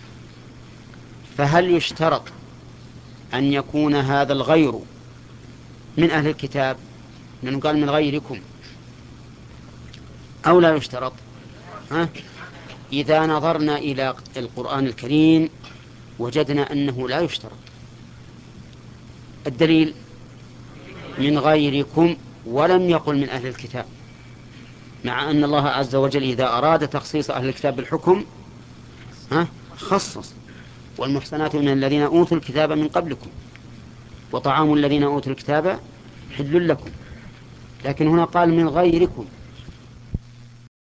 فهل يشترط أن يكون هذا الغير من أهل الكتاب لأنه قال من غيركم أو لا يشترط؟ ها؟ إذا نظرنا إلى القرآن الكريم وجدنا أنه لا يشترط. الدليل من غيركم ولم يقل من أهل الكتاب، مع أن الله عز وجل إذا أراد تخصيص أهل الكتاب بالحكم ها خصص: والمحسنات من الذين أوتوا الكتاب من قبلكم وطعام الذين أوتوا الكتاب حل لكم. لكن هنا قال من غيركم،